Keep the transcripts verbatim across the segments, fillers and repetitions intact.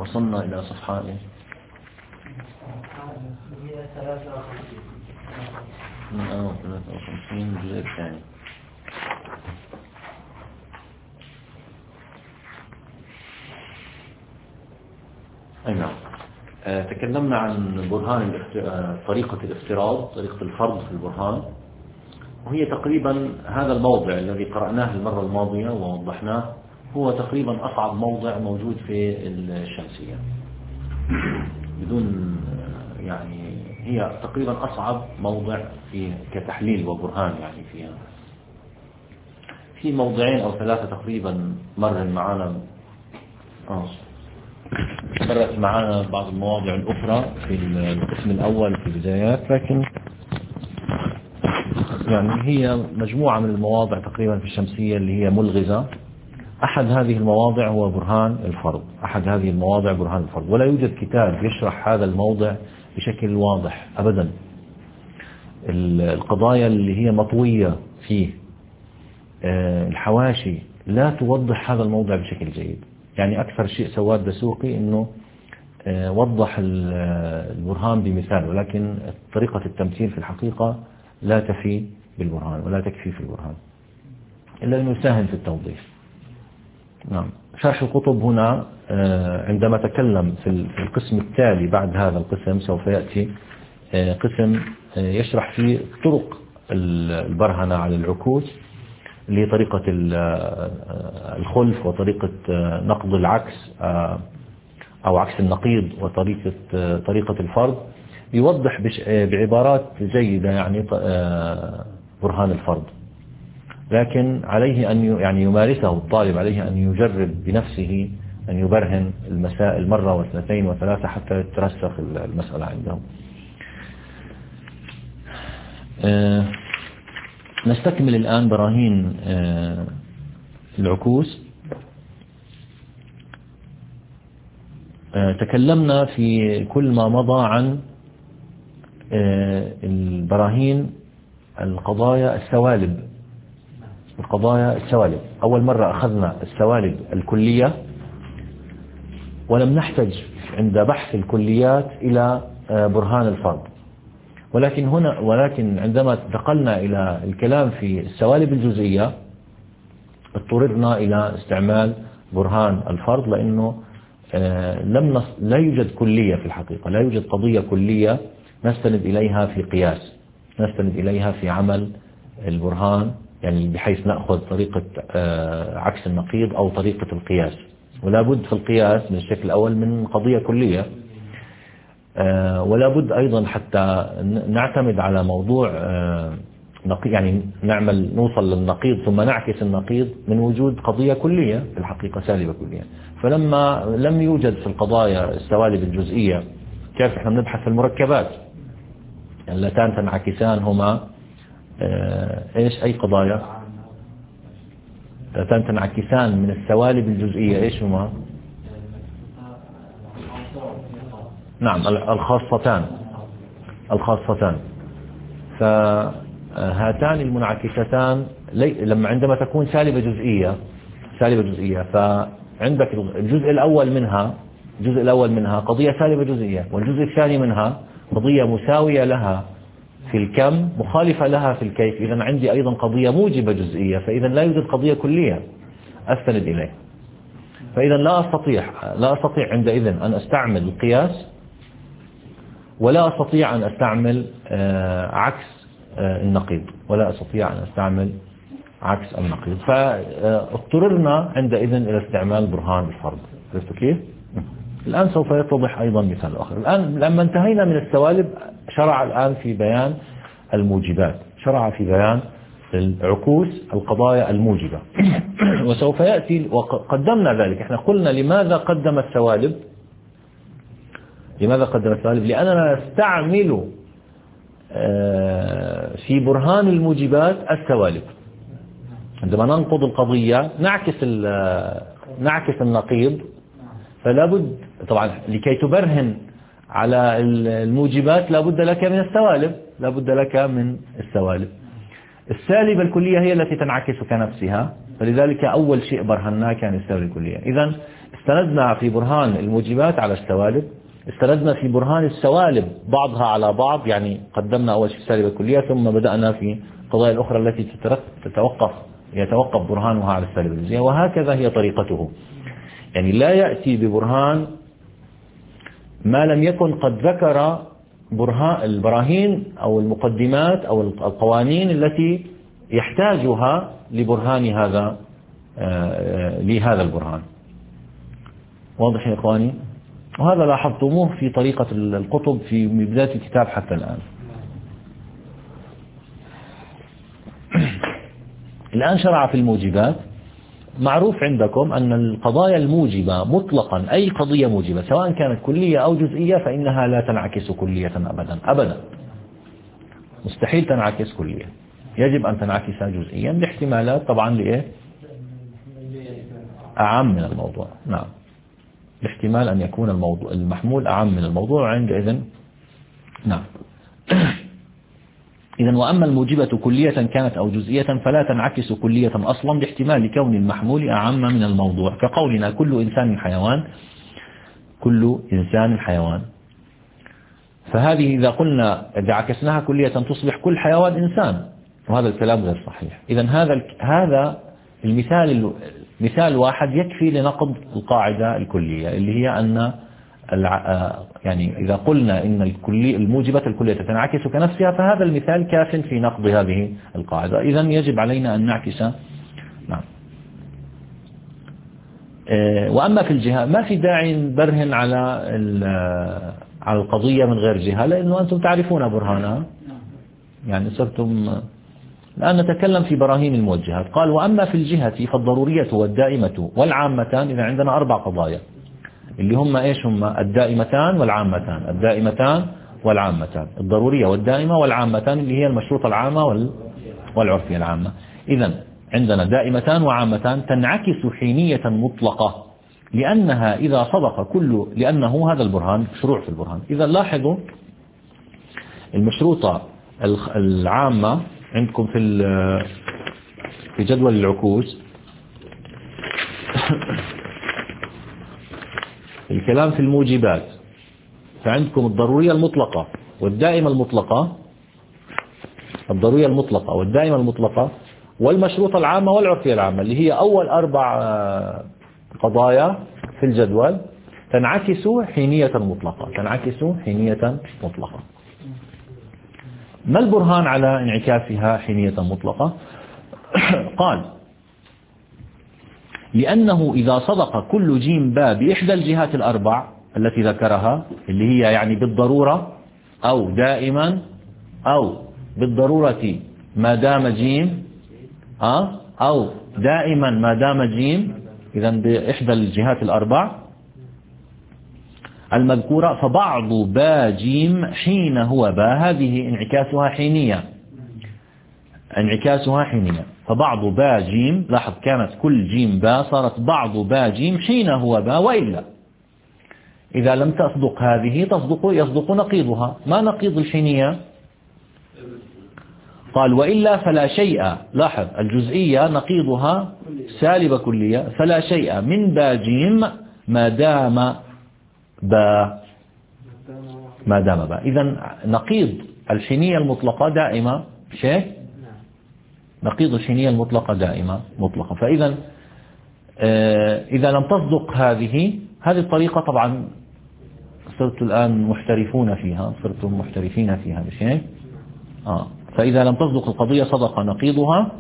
وصلنا إلى صفحة من أول ثلاثة وخمسين الجزء الثاني. أي نعم. آه تكلمنا عن برهان طريقة الافتراض، طريقة الفرض في البرهان، وهي تقريبا هذا الموضع الذي قرأناه المرة الماضية ووضحناه هو تقريبا أصعب موضع موجود في الشمسية، بدون يعني هي تقريبا أصعب موضع في كتحليل وبرهان يعني فيها. في موضعين أو ثلاثة تقريبا مر معنا آه. مرت معنا بعض المواضع الأخرى في القسم الأول في البدايات، لكن يعني هي مجموعة من المواضع تقريبا في الشمسية اللي هي ملغزة. أحد هذه المواضع هو برهان الفرض، أحد هذه المواضع برهان الفرض، ولا يوجد كتاب يشرح هذا الموضع بشكل واضح أبدا. القضايا اللي هي مطوية فيه الحواشي لا توضح هذا الموضع بشكل جيد. يعني أكثر شيء سواه الدسوقي أنه وضح البرهان بمثال، ولكن طريقة التمثيل في الحقيقة لا تفي بالبرهان ولا تكفي في البرهان إلا أنه يساهم في التوضيح. نعم. شرح القطب هنا عندما تكلم في القسم التالي بعد هذا القسم سوف يأتي قسم يشرح فيه طرق البرهنة على العكوس، اللي هي طريقة الخلف وطريقة نقض العكس أو عكس النقيض وطريقة طريقة الفرض. يوضح بعبارات جيدة يعني برهان الفرض، لكن عليه أن يعني يمارسه الطالب، عليه أن يجرب بنفسه أن يبرهن المسائل مرة واثنتين وثلاثة حتى ترسخ المسألة عنده. أه نستكمل الآن براهين أه العكوس. أه تكلمنا في كل ما مضى عن أه البراهين القضايا السوالب، القضايا السوالب. أول مرة أخذنا السوالب الكلية ولم نحتج عند بحث الكليات إلى برهان الفرض، ولكن هنا ولكن عندما انتقلنا إلى الكلام في السوالب الجزئية اضطررنا إلى استعمال برهان الفرض، لأنه لم نص... لا يوجد كلية في الحقيقة، لا يوجد قضية كلية نستند إليها في قياس، نستند إليها في عمل البرهان، يعني بحيث نأخذ طريقة عكس النقيض أو طريقة القياس. ولا بد في القياس من الشكل الأول من قضية كلية، ولا بد أيضا حتى نعتمد على موضوع يعني نعمل نوصل للنقيض ثم نعكس النقيض من وجود قضية كلية في الحقيقة سالبة كلية. فلما لم يوجد في القضايا السوالب الجزئية، كيف احنا بنبحث في المركبات اللتان تنعكسان هما ايش اي قضايا اللتان تنعكسان من السوالب الجزئية ايش هما؟ نعم الخاصتان الخاصتان فهاتان المنعكستان لما عندما تكون سالبة جزئية سالبة جزئية فعندك الجزء الأول منها الجزء الأول منها قضية سالبة جزئية، والجزء الثاني منها قضية مساوية لها في الكم مخالفة لها في الكيف. إذا عندي أيضا قضية موجبة جزئية، فإذا لا يوجد قضية كلية أستند إليه. فإذا لا أستطيع لا أستطيع عندئذ أن أستعمل القياس، ولا أستطيع أن أستعمل عكس النقيض، ولا أستطيع أن أستعمل عكس النقيض. فاضطررنا عندئذ إلى استعمال برهان الفرض. عرفتوا كيف؟ الآن سوف يتضح أيضا مثال آخر. الآن لما انتهينا من السوالب شرع الآن في بيان الموجبات، شرع في بيان العكوس القضايا الموجبة. وسوف يأتي وقدمنا ذلك. احنا قلنا لماذا قدم السوالب؟ لماذا قدم السوالب؟ لأننا نستعمل في برهان الموجبات السوالب. عندما ننقض القضية نعكس نعكس النقيض، فلا بد طبعا لكي تبرهن على الموجبات لا بد لك من السوالب، لا بد لك من السوالب. السالبة الكلية هي التي تنعكس كنفسها، فلذلك أول شيء برهناه كان السالبة الكلية. إذن استندنا في برهان الموجبات على السوالب، استندنا في برهان السوالب بعضها على بعض، يعني قدمنا أول شيء السالبة الكلية، ثم بدأنا في القضايا الأخرى التي تتوقف يتوقف برهانها على السالبة الجزئية، وهكذا هي طريقته. يعني لا يأتي ببرهان ما لم يكن قد ذكر برهان البراهين أو المقدمات أو القوانين التي يحتاجها لبرهان هذا لهذا البرهان. واضح يا إخواني؟ وهذا لاحظتموه في طريقة القطب في بداية الكتاب حتى الآن. الآن شرع في الموجبات. معروف عندكم أن القضايا الموجبة مطلقا، أي قضية موجبة سواء كانت كلية أو جزئية، فإنها لا تنعكس كلية أبدا أبدا، مستحيل تنعكس كلية، يجب أن تنعكس جزئيا باحتمالات طبعا لإيه؟ أعم من الموضوع. نعم، باحتمال أن يكون الموضوع المحمول أعم من الموضوع عندئذ. نعم. إذن وأما الموجبة كلية كانت أو جزئية فلا تنعكس كلية أصلا باحتمال لكون المحمول أعم من الموضوع، كقولنا كل إنسان حيوان، كل إنسان حيوان، فهذه إذا قلنا إذا عكسناها كلية تصبح كل حيوان إنسان، وهذا الكلام غير صحيح. إذن هذا هذا المثال مثال واحد يكفي لنقض القاعدة الكلية، اللي هي أن يعني إذا قلنا إن الكلي الموجبة الكلية تنعكس كنفسها، فهذا المثال كاف في نقض هذه القاعدة. إذن يجب علينا أن نعكس. نعم. وأما في الجهة ما في داعي نبرهن على على القضية من غير جهة، لأنه أنتم تعرفون برهانها، يعني صرتم. الآن نتكلم في براهين الموجهات. قال وأما في الجهة فالضرورية والدائمة والعامتان. إذا عندنا أربع قضايا اللي هم إيش هم؟ الدائمتان والعامتان، الدائمتان والعامتان، الضرورية والدائمة والعامتان اللي هي المشروطة العامة والعرفية العامة. إذن عندنا دائمتان وعامتان تنعكس حينية مطلقة، لأنها إذا صدق كل لأنه هذا البرهان شروع في البرهان. إذا لاحظوا المشروطة العامة عندكم في في جدول العكوس الكلام في الموجبات، فعندكم الضرورية المطلقة والدائمة المطلقة، الضرورية المطلقة والدائمة المطلقة والمشروطة العامة والعرفية العامة، اللي هي أول أربع قضايا في الجدول تنعكس حينية مطلقة، تنعكس حينية مطلقة. ما البرهان على انعكاسها حينية مطلقة؟ قال لأنه إذا صدق كل جيم باء بإحدى الجهات الأربع التي ذكرها، اللي هي يعني بالضرورة أو دائما أو بالضرورة ما دام جيم أو دائما ما دام جيم، إذا بإحدى الجهات الأربع المذكورة، فبعض باء جيم حين هو باء، هذه انعكاسها حينية، انعكاسها حينية. فبعض باء جيم، لاحظ كانت كل جيم باء، صارت بعض باء جيم حين هو باء، وإلا إذا لم تصدق هذه تصدق يصدق نقيضها. ما نقيض الحينية؟ قال وإلا فلا شيء. لاحظ الجزئية نقيضها سالبة كلية، فلا شيء من باء جيم ما دام باء، ما دام باء. إذن نقيض الحينية المطلقة دائمة شيء، نقيض الحينية المطلقة دائمة مطلقة. فإذا إذا لم تصدق هذه هذه الطريقة، طبعا صرتوا الآن محترفون فيها، صرتم محترفين في هذا الشيء. آه. فإذا لم تصدق القضية صدق نقيضها.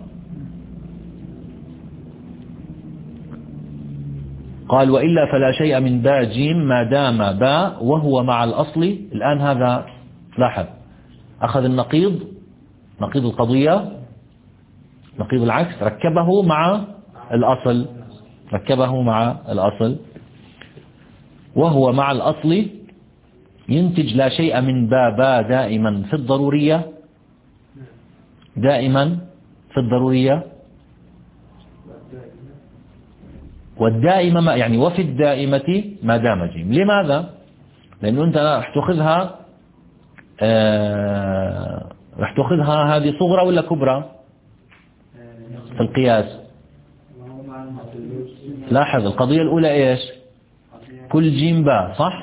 قال وإلا فلا شيء من باء جيم ما دام باء وهو مع الأصل. الآن هذا لاحظ أخذ النقيض، نقيض القضية، نقيض العكس، ركبه مع الأصل، ركبه مع الأصل. وهو مع الأصل ينتج لا شيء من باء باء دائما في الضرورية، دائما في الضرورية، والدائمة ما يعني وفي الدائمة ما دام جيم. لماذا؟ لأنه أنت راح تأخذها آه راح تأخذها هذه صغرى ولا كبرى؟ في القياس. لاحظ القضية الأولى إيش؟ كل جيم باء صح؟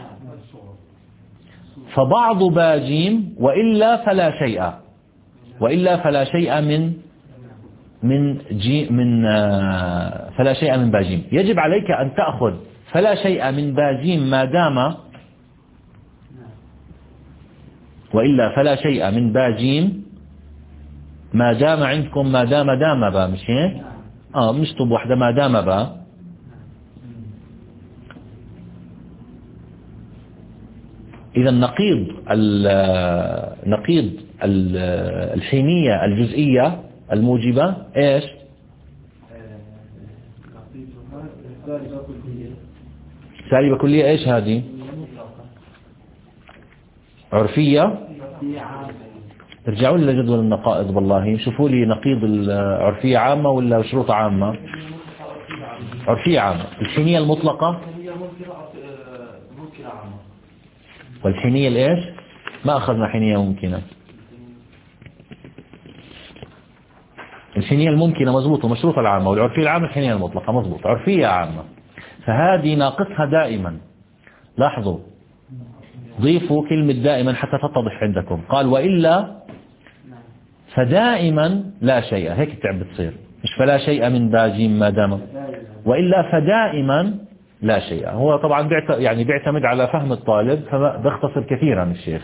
فبعض باء جيم وإلا فلا شيء، وإلا فلا شيء من من جي من آه فلا شيء من باء جيم. يجب عليك أن تأخذ فلا شيء من باء جيم ما دام، وإلا فلا شيء من باء جيم ما دام عندكم ما دام دام باء، مش هيك؟ اه بنشطب واحدة ما دام باء. إذا نقيض نقيض الحينية الجزئية الموجبة إيش؟ سالبة كلية. إيش هذه؟ عرفية. ارجعوا لي لجدول النقائض بالله، شوفوا لي نقيض العرفية عامة ولا شروط عامة؟ عرفية عامة. الحينية المطلقة والحينية الإيش؟ ما أخذنا حينية ممكنة. الحينية الممكنة مضبوطة مشروطة العامة، والعرفية العامة الحينية المطلقة مضبوط. عرفية عامة فهذه ناقصها دائما. لاحظوا ضيفوا كلمة دائما حتى تتضح عندكم. قال وإلا فدائما لا شيء، هيك تعب بتصير، مش فلا شيء من باجيم ما دام، وإلا فدائما لا شيء. هو طبعا يعني بيعتمد على فهم الطالب فبيختصر كثيرا الشيخ.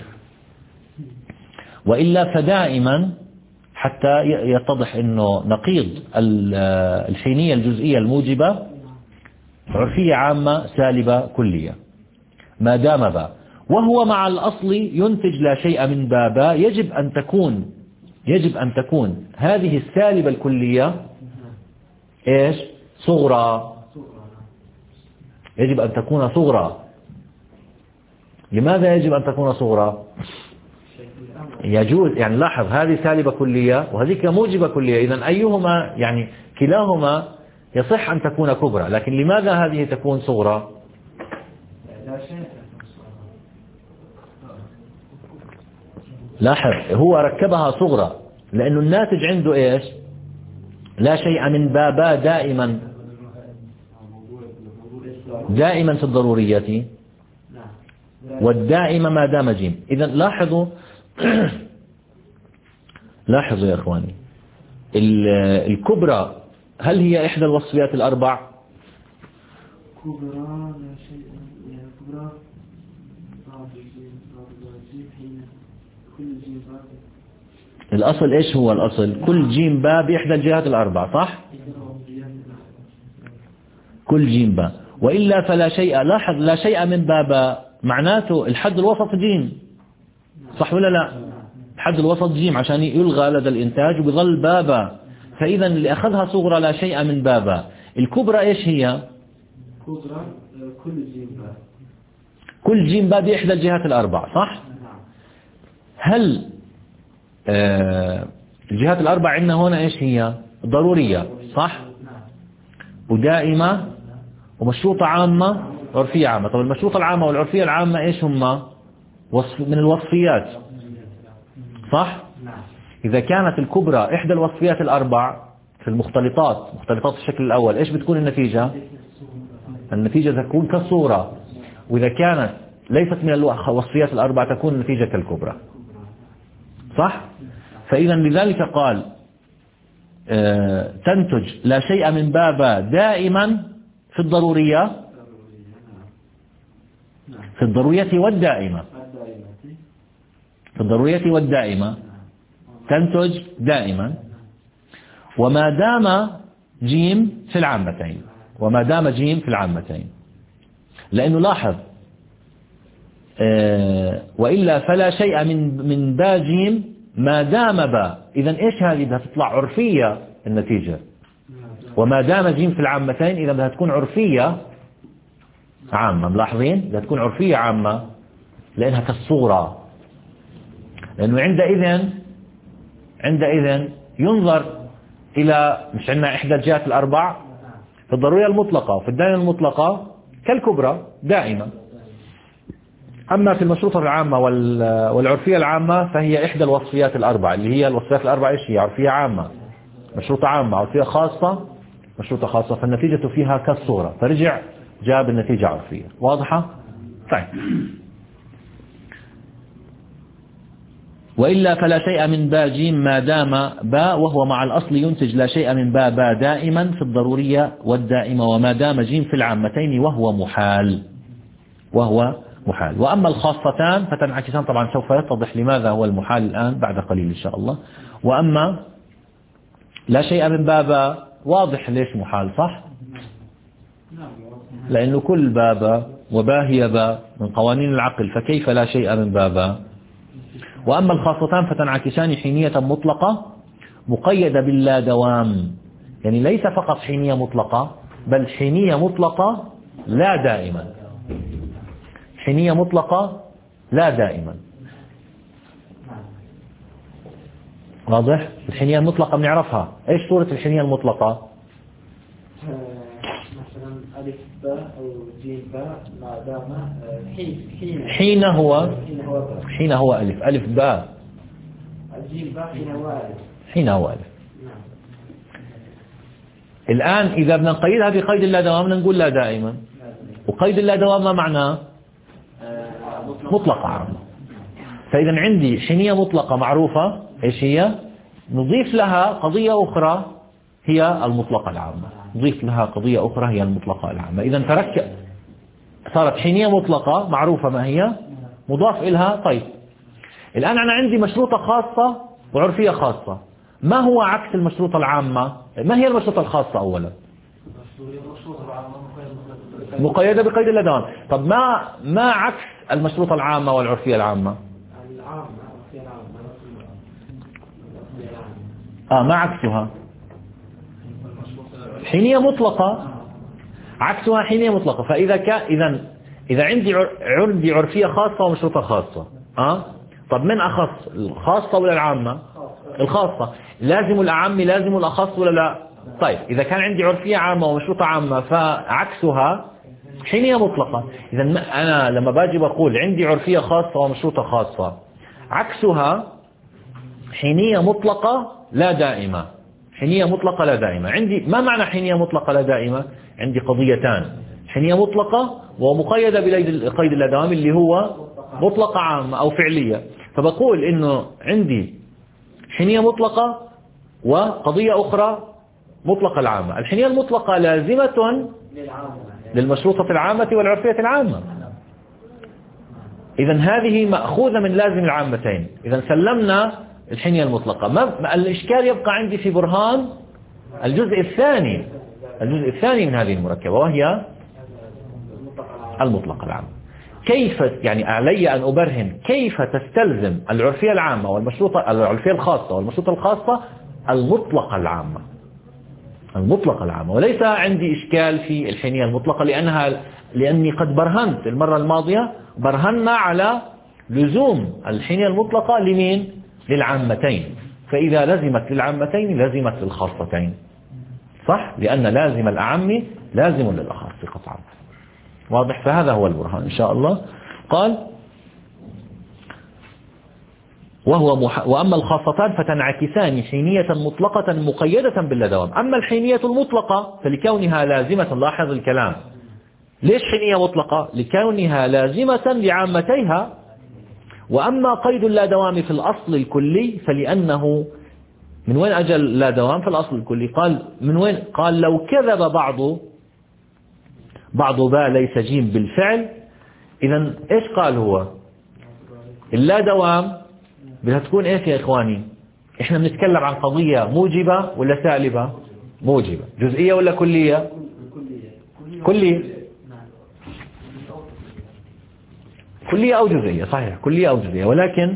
وإلا فدائما حتى يتضح انه نقيض الحينية الجزئية الموجبة عرفية عامة سالبة كلية ما دام باء، وهو مع الأصل ينتج لا شيء من بابا. يجب أن تكون يجب أن تكون هذه السالبة الكلية إيش؟ صغرى. يجب أن تكون صغرى. لماذا يجب أن تكون صغرى؟ يجوز يعني لاحظ هذه سالبة كلية وهذيك موجبة كلية، إذن أيهما يعني كلاهما يصح أن تكون كبرى، لكن لماذا هذه تكون صغرى؟ لاحظ هو ركبها صغرى لأنه الناتج عنده إيش؟ لا شيء من بابا دائما دائما في الضرورية، والدائمة ما دام جيم. إذن لاحظوا لاحظوا يا إخواني الكبرى هل هي إحدى الوصفيات الأربع؟ كبرى لا شيء يعني كبرى بعض الجيم بعض الجيم حين كل جيم باب. الأصل إيش هو الأصل؟ كل جيم باب بإحدى الجهات الأربع صح؟ كل جيم باب وإلا فلا شيء. لاحظ لا شيء من بابا معناته الحد الوسط جيم صح ولا لا؟ الحد الوسط جيم عشان يلغى لدى الإنتاج وبيظل بابا. فإذا اللي أخذها صغرى لا شيء من بابا. الكبرى إيش هي؟ كبرى كل جيم باب كل جيم باب بإحدى الجهات الأربع صح؟ هل آه الجهات الأربع عندنا هنا إيش هي؟ ضرورية صح؟ ودائمة ومشروطة عامة وعرفية عامة. طب المشروطة العامة والعرفية العامة إيش هما؟ وصف من الوصفيات صح؟ إذا كانت الكبرى إحدى الوصفيات الأربع في المختلطات مختلطات الشكل الأول إيش بتكون النتيجة؟ النتيجة تكون كالصورة. وإذا كانت ليست من الوصفيات الأربع تكون النتيجة كالكبرى صح؟ فإذا لذلك قال آه تنتج لا شيء من بابا دائما في الضرورية في الضرورية والدائمة في الضرورية والدائمة تنتج دائما وما دام جيم في العامتين وما دام جيم في العامتين. لأنه لاحظ آه وإلا فلا شيء من من با جيم ما دام با. إذن إيش هذه؟ بدها تطلع عرفية النتيجة. وما دام جيم في العامتين إذا بدها تكون عرفية عامة. ملاحظين؟ بدها تكون عرفية عامة لأنها كالصورة. لأنه عندئذ عندئذ ينظر إلى مش عندنا إحدى الجهات الأربع في الضرورية المطلقة وفي الدائمة المطلقة كالكبرى دائما. أما في المشروطة العامة والعرفية العامة فهي إحدى الوصفيات الأربع اللي هي الوصفيات الأربع إيش هي؟ عرفية عامة مشروطة عامة عرفية خاصة مشروطة خاصة، فالنتيجة فيها كالصورة، فرجع جاب النتيجة عرفية. واضحة؟ طيب. وإلا فلا شيء من باء جيم ما دام باء وهو مع الأصل ينتج لا شيء من باء باء دائما في الضرورية والدائمة، وما دام جيم في العامتين وهو محال وهو محال. وأما الخاصتان فتنعكسان، طبعا سوف يتضح لماذا هو المحال الآن بعد قليل إن شاء الله. وأما لا شيء من باء باء واضح ليش محال، صح؟ لأنه كل باء باء وباء هي باء من قوانين العقل، فكيف لا شيء من باء باء. وأما الخاصتان فتنعكسان حينية مطلقة مقيدة باللا دوام، يعني ليس فقط حينية مطلقة بل حينية مطلقة لا دائما، حينية مطلقة لا دائما. واضح؟ الحينية المطلقة بنعرفها، ايش صورة الحينية المطلقة؟ مثلا ألف باء أو جيم باء ما دام حين حين هو حين هو ألف ألف باء الجيم باء حين هو ألف حين هو ألف. الآن إذا بدنا نقيدها بقيد اللا دوام نقول لا دائما، وقيد اللا دوام ما معناه؟ مطلقة عامة. فإذا عندي حينية مطلقة معروفة ايش هي؟ نضيف لها قضية أخرى هي المطلقة العامة، نضيف لها قضية أخرى هي المطلقة العامة. إذا تركب صارت حينية مطلقة معروفة ما هي؟ مضاف إلها. طيب الآن أنا عندي مشروطة خاصة وعرفية خاصة، ما هو عكس المشروطة العامة؟ ما هي المشروطة الخاصة أولا؟ مقيدة بقيد اللا دوام. طب ما ما عكس المشروطة العامة والعرفية العامة؟ آه ما عكسها؟ حينية مطلقة، عكسها حينية مطلقة. فإذا كان إذا إذا عندي عندي عرفية خاصة ومشروطة خاصة، آه طب من أخص الخاصة ولا العامة؟ الخاصة. لازم الأعم لازم الأخص ولا لا؟ طيب إذا كان عندي عرفية عامة ومشروطة عامة فعكسها حينية مطلقة. إذا أنا لما باجي بقول عندي عرفية خاصة ومشروطة خاصة عكسها حينية مطلقة لا دائمة، حينية مطلقة لا دائمة. عندي ما معنى حينية مطلقة لا دائمة؟ عندي قضيتان، حينية مطلقة ومقيدة بقيد اللا دوام اللي هو مطلقة عامة أو فعلية. فبقول إنه عندي حينية مطلقة وقضية أخرى مطلقة العامة. الحينية المطلقة لازمة للمشروطة العامة والعرفية العامة. إذا هذه مأخوذة من لازم العامتين. إذا سلمنا الحينية المطلقة. ما الإشكال يبقى عندي في برهان الجزء الثاني، الجزء الثاني من هذه المركبة وهي المطلقة العامة. كيف يعني علي أن أبرهن كيف تستلزم العرفية العامة والمشروطة العرفية الخاصة والمشروطة الخاصة المطلقة العامة، المطلقة العامة. وليس عندي إشكال في الحينية المطلقة لأنها لأني قد برهنت المرة الماضية، برهنا على لزوم الحينية المطلقة لمين؟ للعامتين. فإذا لزمت للعامتين لزمت للخاصتين، صح؟ لأن لازم الأعم لازم للأخص قطعا. واضح؟ فهذا هو البرهان إن شاء الله. قال وهو مح... وأما الخاصتان فتنعكسان حينية مطلقة مقيدة باللا دوام. أما الحينية المطلقة فلكونها لازمة، لاحظ الكلام، ليش حينية مطلقة؟ لكونها لازمة لعامتيها. وأما قيد اللا دوام في الأصل الكلي فلأنه من وين أجل لا دوام في الأصل الكلي؟ قال من وين؟ قال لو كذب بعض بعض باء ليس جيم بالفعل. إذا إيش قال هو؟ اللا دوام بدها تكون إيش يا إخواني؟ إحنا بنتكلم عن قضية موجبة ولا سالبة؟ موجبة. جزئية ولا كلية؟ كلية. كلية أو جزئية، صحيح كلية أو جزئية. ولكن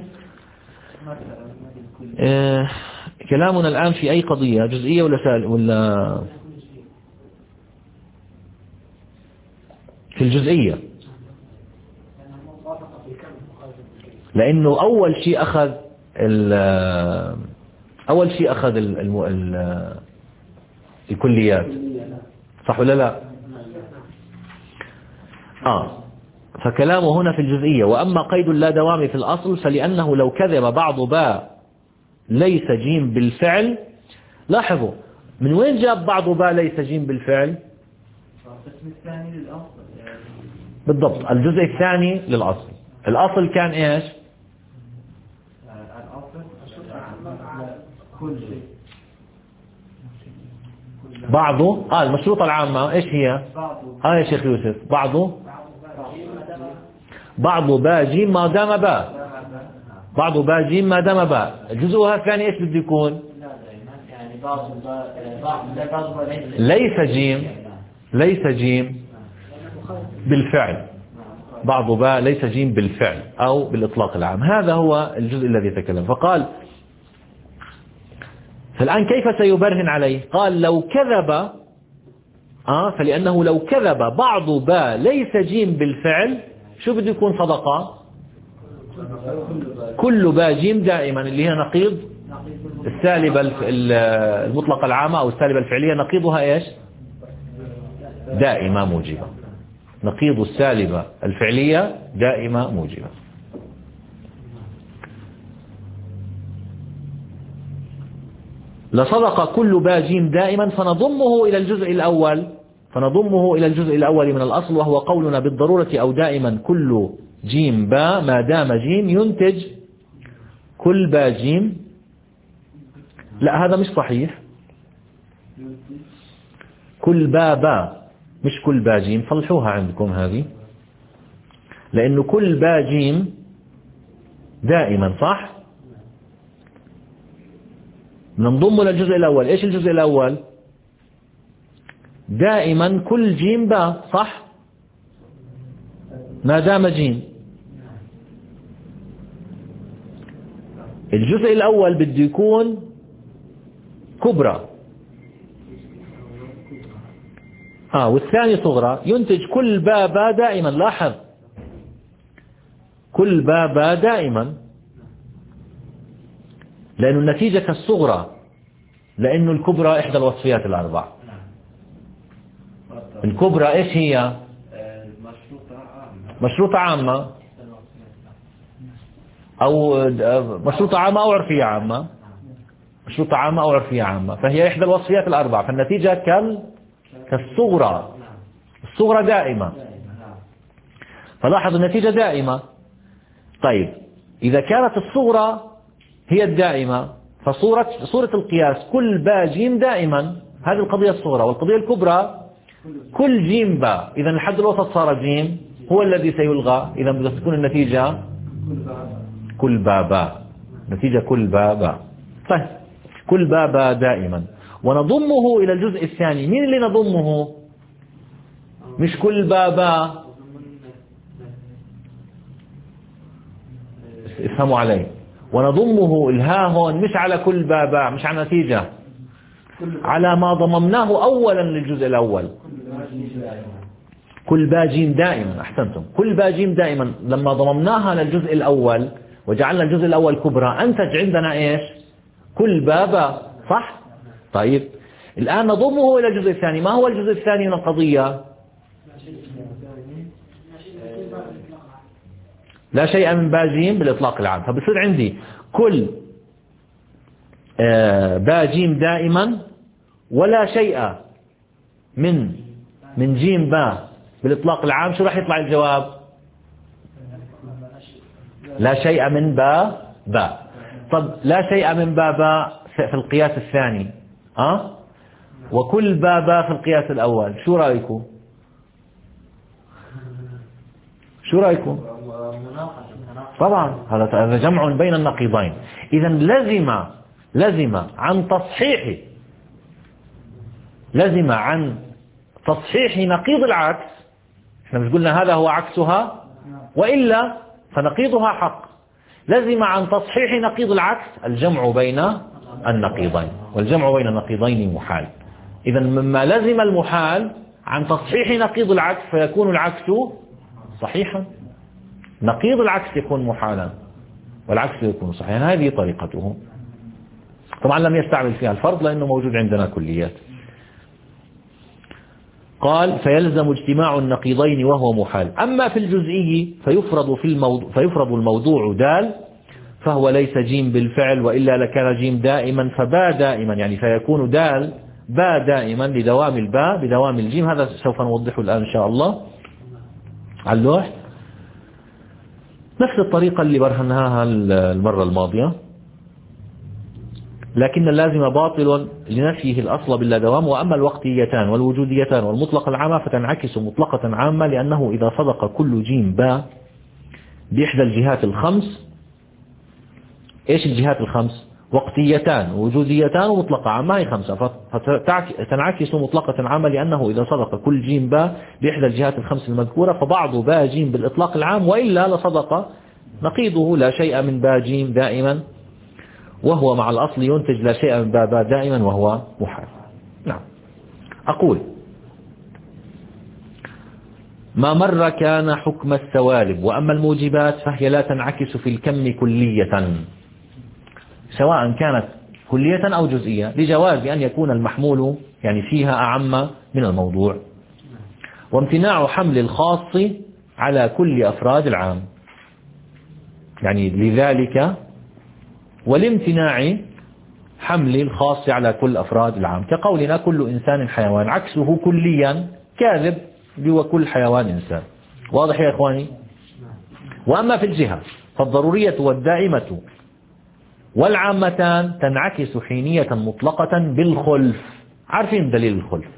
آه كلامنا الآن في أي قضية، جزئية ولا سالبة ولا في الجزئية؟ لأنه أول شيء أخذ أول شيء أخذ ال ال ال الكليات، صح ولا لا؟ آه فكلامه هنا في الجزئية. وأما قيد اللا دوام في الأصل فلأنه لو كذب بعض باء ليس جيم بالفعل لاحظوا من وين جاب بعض باء ليس جيم بالفعل؟ القسم الثاني للأصل بالضبط الجزء الثاني للأصل. الأصل كان إيش؟ الأصل كل شيء بعضه آه المشروطة العامة إيش هي؟ آه يا شيخ يوسف بعضه بعض باء جيم ما دام باء بعض باء جيم ما دام باء. جزءها الثاني إيش بده يكون؟ ليس جيم ليس جيم بالفعل. بعض باء ليس جيم بالفعل أو بالإطلاق العام. هذا هو الجزء الذي تكلم. فقال فالآن كيف سيبرهن عليه؟ قال لو كذب آه فلأنه لو كذب بعض باء ليس جيم بالفعل شو بده يكون صدقة؟ كل باء جيم دائما اللي هي نقيض السالبة المطلقة العامة أو السالبة الفعلية نقيضها إيش؟ دائمة موجبة. نقيض السالبة الفعلية دائمة موجبة. لصدق كل باء جيم دائما فنضمه إلى الجزء الأول فنضمه إلى الجزء الأول من الأصل وهو قولنا بالضرورة أو دائما كل جيم باء ما دام جيم ينتج كل باء جيم. لا هذا مش صحيح. كل باء باء مش كل باء جيم. صلحوها عندكم هذه لأنه كل باء جيم دائما صح. ننضم للجزء الأول. إيش الجزء الأول؟ دائما كل جيم باء صح ما دام جيم. الجزء الأول بده يكون كبرى آه والثاني صغرى ينتج كل باء باء دائما. لاحظ كل باء باء دائما لأن النتيجة كالصغرى لأنه الكبرى إحدى الوصفيات الأربع. الكبرى إيش هي؟ مشروطة عامة أو مشروطة عامة أو عرفية عامة. مشروطة عامة أو عرفية عامة فهي إحدى الوصفيات الأربع. فالنتيجة كال كالصغرى. الصغرى دائمة. فلاحظ النتيجة دائمة. طيب إذا كانت الصغرى هي الدائمة فصورة صورة القياس كل باء جيم دائما. هذه القضية الصغرى. والقضية الكبرى كل جيم باء. إذا الحد الوسط صار جيم هو الذي سيلغى. إذا بدها تكون النتيجة كل باء باء. نتيجة كل باء باء. طيب كل باء باء دائما ونضمه إلى الجزء الثاني. مين اللي نضمه؟ مش كل باء باء. افهموا علي. ونضمه الها هون مش على كل باء باء مش على نتيجة على ما ضممناه أولا للجزء الأول. كل باء جيم دائما. أحسنتم. كل باء جيم دائما لما ضممناها للجزء الأول وجعلنا الجزء الأول كبرى أنتج عندنا إيش؟ كل باء باء صح؟ طيب الآن نضمه إلى الجزء الثاني. ما هو الجزء الثاني من القضية؟ لا شيء من باء جيم بالإطلاق العام. فبصير عندي كل باء جيم دائما ولا شيء من من جيم باء بالإطلاق العام. شو راح يطلع الجواب؟ لا شيء من باء باء. طب لا شيء من باء باء في القياس الثاني أه؟ وكل باء باء في القياس الأول. شو رأيكم؟ شو رأيكم؟ طبعا هذا جمع بين النقيضين. إذا لزم لزم عن تصحيح لزم عن تصحيح نقيض العكس. احنا مش قلنا هذا هو عكسها وإلا فنقيضها حق. لزم عن تصحيح نقيض العكس الجمع بين النقيضين والجمع بين النقيضين محال. إذا مما لزم المحال عن تصحيح نقيض العكس فيكون العكس صحيحا. نقيض العكس يكون محالا والعكس يكون صحيحا. هذه طريقته. طبعا لم يستعمل فيها الفرض لأنه موجود عندنا كليات. قال فيلزم اجتماع النقيضين وهو محال. أما في الجزئي فيفرض في الموضوع فيفرض الموضوع دال فهو ليس جيم بالفعل، وإلا لكان جيم دائما، فباء دائما يعني فيكون دال باء دائما لدوام الباء بدوام الجيم. هذا سوف نوضحه الآن إن شاء الله على اللوح، نفس الطريقة اللي برهناها المرة الماضية. لكن اللازم باطل لنفيه الأصل بلا دوام. وأما الوقتيتان والوجوديتان والمطلق العامة فتنعكس مطلقة عامة، لأنه إذا صدق كل جيم باء بإحدى الجهات الخمس. إيش الجهات الخمس؟ وقتيتان ووجوديتان ومطلقة عامة، هي خمسة، فتنعكس مطلقة عامة لأنه إذا صدق كل جيم باء بإحدى الجهات الخمس المذكورة فبعض باء جيم بالإطلاق العام، وإلا لصدق نقيضه لا شيء من باء جيم دائما وهو مع الأصل ينتج لا شيء من باء باء دائما وهو محال. نعم. أقول ما مر كان حكم الثوالب، وأما الموجبات فهي لا تنعكس في الكم كلية، سواء كانت كلية أو جزئية، لجواز أن يكون المحمول يعني فيها أعم من الموضوع، وامتناع حمل الخاص على كل أفراد العام، يعني لذلك والامتناع حمل الخاص على كل أفراد العام، كقولنا كل إنسان حيوان، عكسه كليا كاذب هو كل حيوان إنسان. واضح يا إخواني؟ وأما في الجهة فالضرورية والدائمة والعامتان تنعكس حينية مطلقة بالخلف. عارفين دليل الخلف؟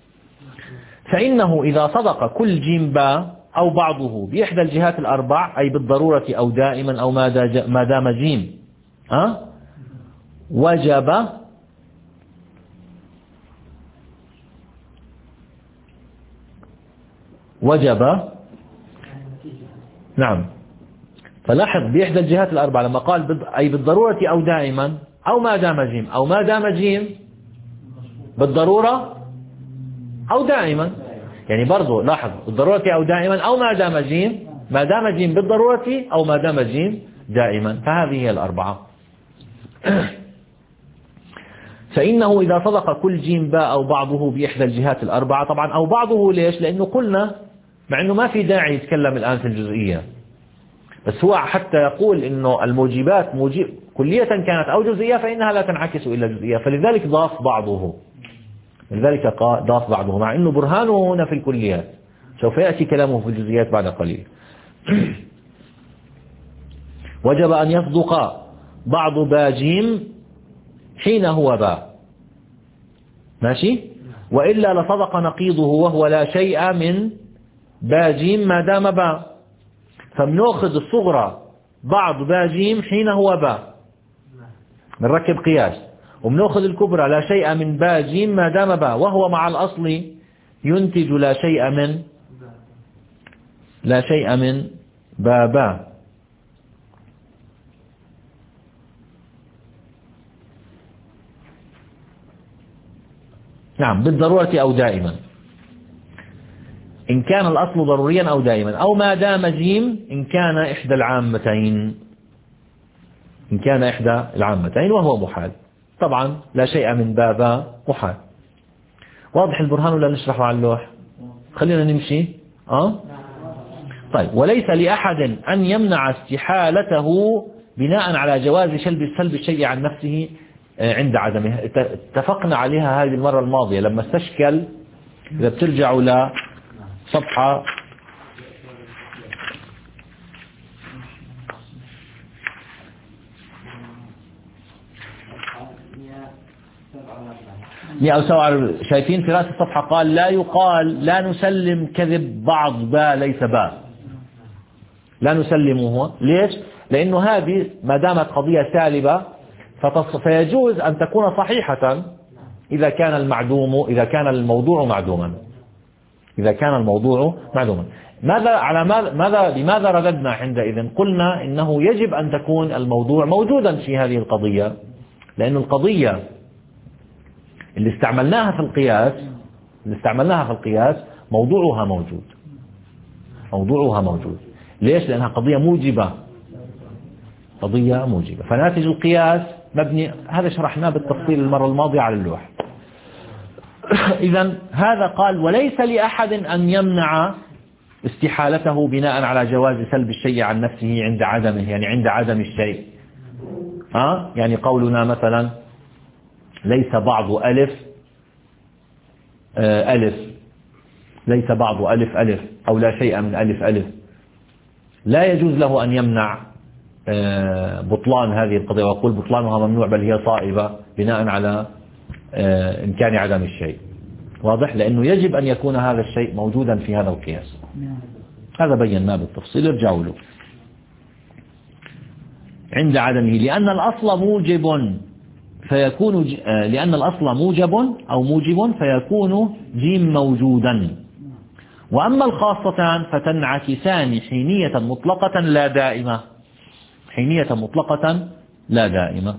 فإنه إذا صدق كل جيم باء أو بعضه بإحدى الجهات الأربع، أي بالضرورة أو دائما أو ما دام جيم أه؟ وجب وجب نعم. فلاحظ بإحدى الجهات الأربعة لما قال أي بالضرورة أو دائما أو ما دام جيم، أو ما دام جيم بالضرورة أو دائما، يعني برضو لاحظ بالضرورة أو دائما أو ما دام جيم، ما دام جيم بالضرورة أو ما دام جيم دائما، فهذه هي الأربعة. فإنه إذا صدق كل جيم باء أو بعضه بإحدى الجهات الأربعة، طبعا أو بعضه ليش؟ لأنه قلنا مع أنه ما في داعي يتكلم الآن في الجزئية، بس هو حتى يقول إنه الموجبات موجب كلية كانت أو جزئية فإنها لا تنعكس إلا جزئية، فلذلك ضاف بعضه، لذلك ضاف بعضه، مع أنه برهانه هنا في الكليات، سوف يأتي كلامه في الجزئيات بعد قليل. وجب أن يصدق بعض باء جيم حين هو باء، ماشي، وإلا لصدق نقيضه وهو لا شيء من باء جيم ما دام باء، فبنأخذ الصغرى بعض باء جيم حين هو باء بنركب قياس، وبنأخذ الكبرى لا شيء من باء جيم ما دام باء وهو مع الأصل ينتج لا شيء من لا شيء من باء باء. نعم، بالضرورة أو دائما، إن كان الأصل ضروريا أو دائما، أو ما دام جيم إن كان إحدى العامتين، إن كان إحدى العامتين وهو محال، طبعا لا شيء من بابا محال. واضح البرهان ولا نشرحه على اللوح؟ خلينا نمشي. أه؟ طيب. وليس لأحد أن يمنع استحالته بناء على جواز سلب سلب الشيء عن نفسه عند عدمه. اتفقنا عليها هذه المرة الماضية لما استشكل، إذا بترجعوا لصفحة مئة وسبعة، شايفين في رأس الصفحة قال لا يقال لا نسلم كذب بعض باء ليس باء، لا نسلمه. ليش؟ لأنه هذه ما دامت قضية سالبة فيجوز أن تكون صحيحة إذا كان المعدوم إذا كان الموضوع معدوما إذا كان الموضوع معدوما. ماذا على ماذا لماذا رددنا عندئذ؟ قلنا إنه يجب أن تكون الموضوع موجودا في هذه القضية، لأن القضية اللي استعملناها في القياس اللي استعملناها في القياس موضوعها موجود موضوعها موجود. ليش؟ لأنها قضية موجبة قضية موجبة فناتج القياس مبني. هذا شرحناه بالتفصيل المرة الماضية على اللوح. إذن هذا قال وليس لأحد أن يمنع استحالته بناء على جواز سلب الشيء عن نفسه عند عدمه، يعني عند عدم الشيء. ها يعني قولنا مثلا ليس بعض ألف ألف، ليس بعض ألف ألف، أو لا شيء من ألف ألف، لا يجوز له أن يمنع بطلان هذه القضية ويقول بطلانها ممنوع بل هي صائبة بناء على إمكان عدم الشيء. واضح؟ لأنه يجب أن يكون هذا الشيء موجودا في هذا القياس. هذا بيناه بالتفصيل، ارجعوا له. عند عدمه لأن الأصل موجب فيكون ج... لأن الأصل موجب أو موجب فيكون جيم موجودا. وأما الخاصتان فتنعكسان حينية مطلقة لا دائمة، حينية مطلقة لا دائمة.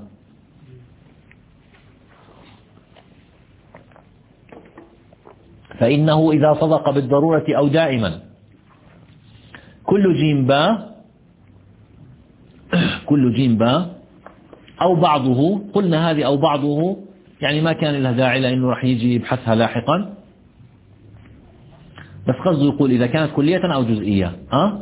فإنه إذا صدق بالضرورة أو دائما كل جيم با كل جيم با أو بعضه، قلنا هذه أو بعضه يعني ما كان لها داعي لأنه رح يجي يبحثها لاحقا، بس قصده يقول إذا كانت كلية أو جزئية أه؟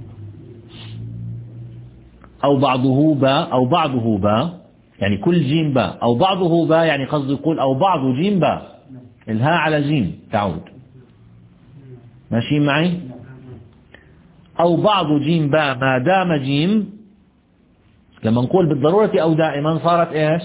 أو بعضه با أو بعضه با يعني كل جيم با أو بعضه با، يعني قصده يقول أو بعض جيم با، الهاء على جيم تعود. ماشي معي؟ أو بعض جيم با ما دام جيم، لما نقول بالضرورة أو دائما صارت إيش؟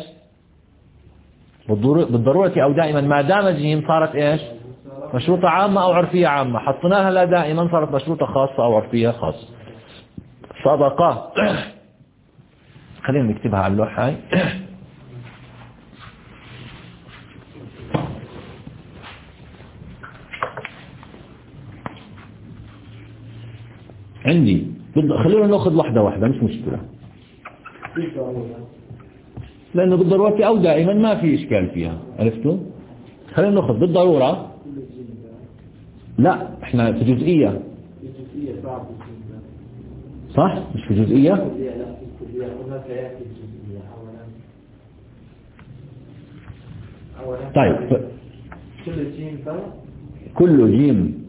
بالضرورة أو دائما ما دام جيم صارت إيش؟ مشروطة عامة أو عرفية عامة، حطيناها لا دائما صارت مشروطة خاصة أو عرفية خاصة. صدقة خلينا نكتبها على اللوحة هاي. عندي خلينا ناخذ واحدة واحدة مش مشكلة، لأنه بالضرورة أو دائما ما في إشكال فيها، عرفتوا؟ خلينا ناخذ بالضرورة، لا احنا في جزئية صح؟ مش في جزئية؟ طيب كل جيم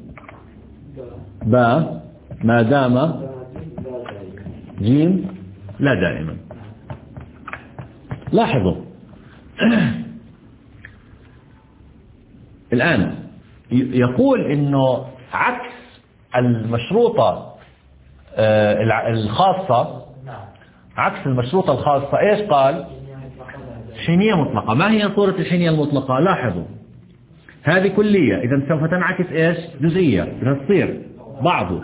با ما دام جيم لا دائما. لاحظوا الآن يقول إنه عكس المشروطة الخاصة، عكس المشروطة الخاصة إيش قال؟ حينية مطلقة. ما هي صورة الحينية المطلقة؟ لاحظوا هذه كلية، إذا سوف تنعكس إيش؟ جزئية، بدها تصير بعضه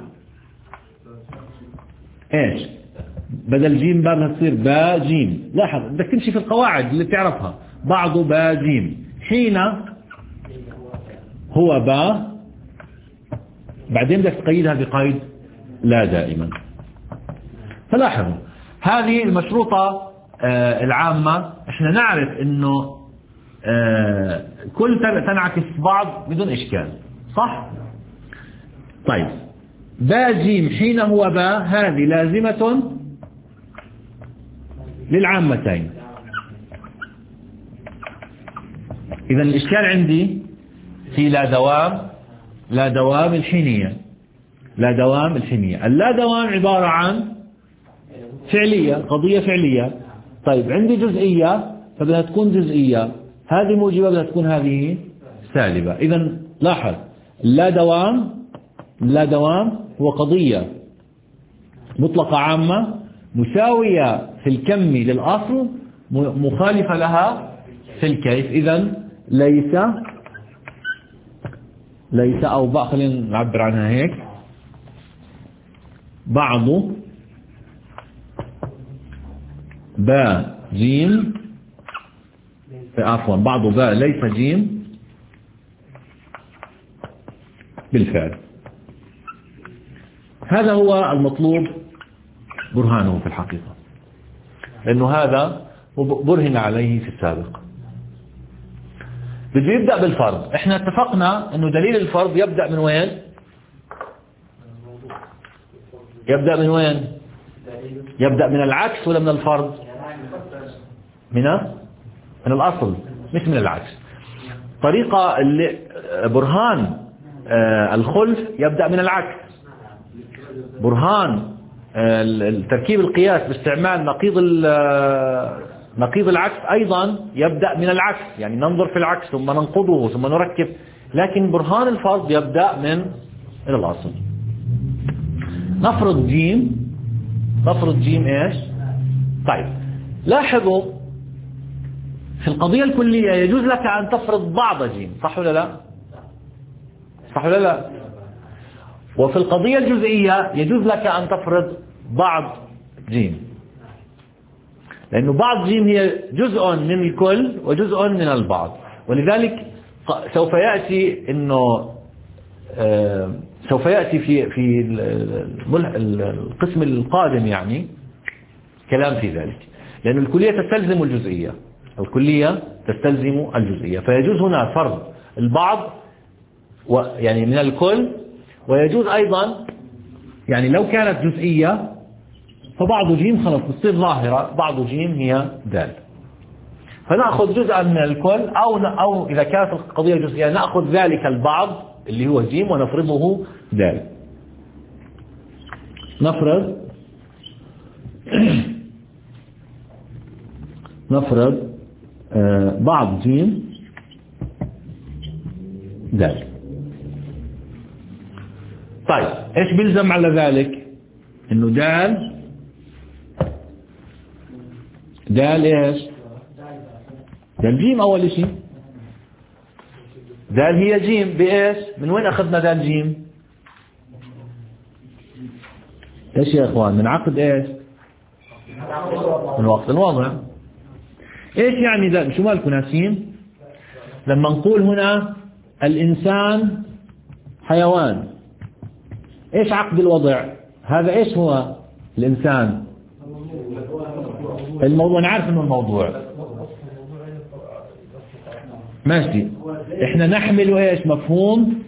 إيش؟ بدل جيم با بدها تصير با جيم. لاحظ بدك تمشي في القواعد اللي بتعرفها، بعضه با جيم، حين هو با، بعدين بدك تقيدها بقيد لا دائما. فلاحظوا هذه المشروطة آه العامة احنا نعرف انه آه كل تنعكس بعض بدون اشكال، صح؟ طيب با جيم حين هو با هذه لازمة للعامتين. إذا الإشكال عندي في لا دوام، لا دوام الحينية، لا دوام الحينية. اللا دوام عبارة عن فعلية، قضية فعلية. طيب عندي جزئية فبدها تكون جزئية، هذه موجبة بدها تكون هذه سالبة. إذا لاحظ لا دوام، لا دوام هو قضية مطلقة عامة مساوية في الكم للأصل مخالفة لها في الكيف. إذا ليس ليس أو بقى خلينا نعبر عنها هيك، بعض با جيم عفوا بعض با ليس جيم بالفعل. هذا هو المطلوب برهانه في الحقيقة، لأنه هذا برهن عليه في السابق. بده يبدأ بالفرض. احنا اتفقنا انه دليل الفرض يبدأ من وين؟ يبدأ من وين؟ يبدأ من العكس ولا من الفرض؟ من من الأصل مش من العكس. طريقة اللي برهان الخلف يبدأ من العكس. برهان التركيب القياس باستعمال نقيض نقيض العكس أيضا يبدأ من العكس، يعني ننظر في العكس ثم ننقضه ثم نركب، لكن برهان الفصل يبدأ من الأصل. نفرض جيم، نفرض جيم إيش؟ طيب لاحظوا في القضية الكلية يجوز لك أن تفرض بعض جيم، صح ولا لا؟ صح ولا لا؟ وفي القضية الجزئية يجوز لك أن تفرض بعض جيم، لأنه بعض جيم هي جزء من الكل وجزء من البعض، ولذلك سوف يأتي إنه آه سوف يأتي في في القسم القادم يعني كلام في ذلك، لأن الكلية تستلزم الجزئية، الكلية تستلزم الجزئية، فيجوز هنا فرض البعض يعني من الكل، ويجوز أيضا يعني لو كانت جزئية فبعض جيم خلص تصير ظاهرة، بعض جيم هي دال، فنأخذ جزءا من الكل، أو أو إذا كانت القضية جزئية نأخذ ذلك البعض اللي هو جيم ونفرضه دال. نفرض نفرض آه بعض جيم دال. طيب ايش بيلزم على ذلك؟ انه دال دال ايش؟ دال جيم اول شيء، دال هي جيم بايش؟ من وين اخذنا دال جيم؟ ايش يا اخوان؟ من عقد ايش؟ من وقت الوضع. ايش يعني دال؟ شو مالكم ناسين؟ لما نقول هنا الانسان حيوان، ايش عقد الوضع؟ هذا ايش هو الانسان؟ الموضوع، نعرف انه الموضوع ماشي، احنا نحمل ايش؟ مفهوم،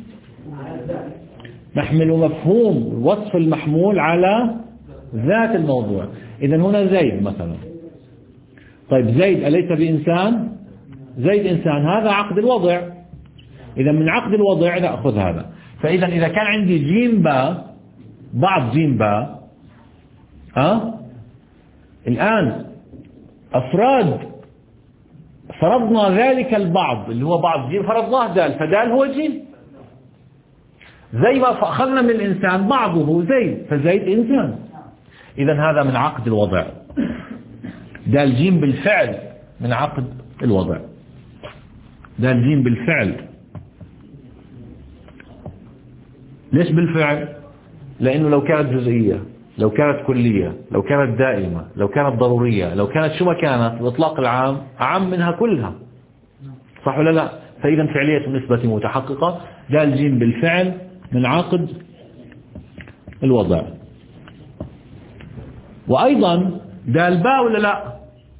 نحمل مفهوم وصف المحمول على ذات الموضوع. اذا هنا زيد مثلا، طيب زيد أليس بإنسان؟ زيد إنسان، هذا عقد الوضع، إذا من عقد الوضع نأخذ هذا. فإذا إذا كان عندي جيم با، بعض جيم با، أه؟ الآن أفراد فرضنا ذلك البعض اللي هو بعض جيم، فرضناه دال، فدال هو جيم، زي ما أخذنا من الإنسان بعضه زيد، فزيد إنسان. إذا هذا من عقد الوضع، دال جيم بالفعل من عقد الوضع، دال جيم بالفعل. ليش بالفعل؟ لأنه لو كانت جزئية، لو كانت كلية، لو كانت دائمة، لو كانت ضرورية، لو كانت شو ما كانت، الإطلاق العام أعم منها كلها، صح ولا لا؟ فإذا فعلية النسبة متحققة، دال جيم بالفعل من عقد الوضع. وأيضا دال باء ولا لا؟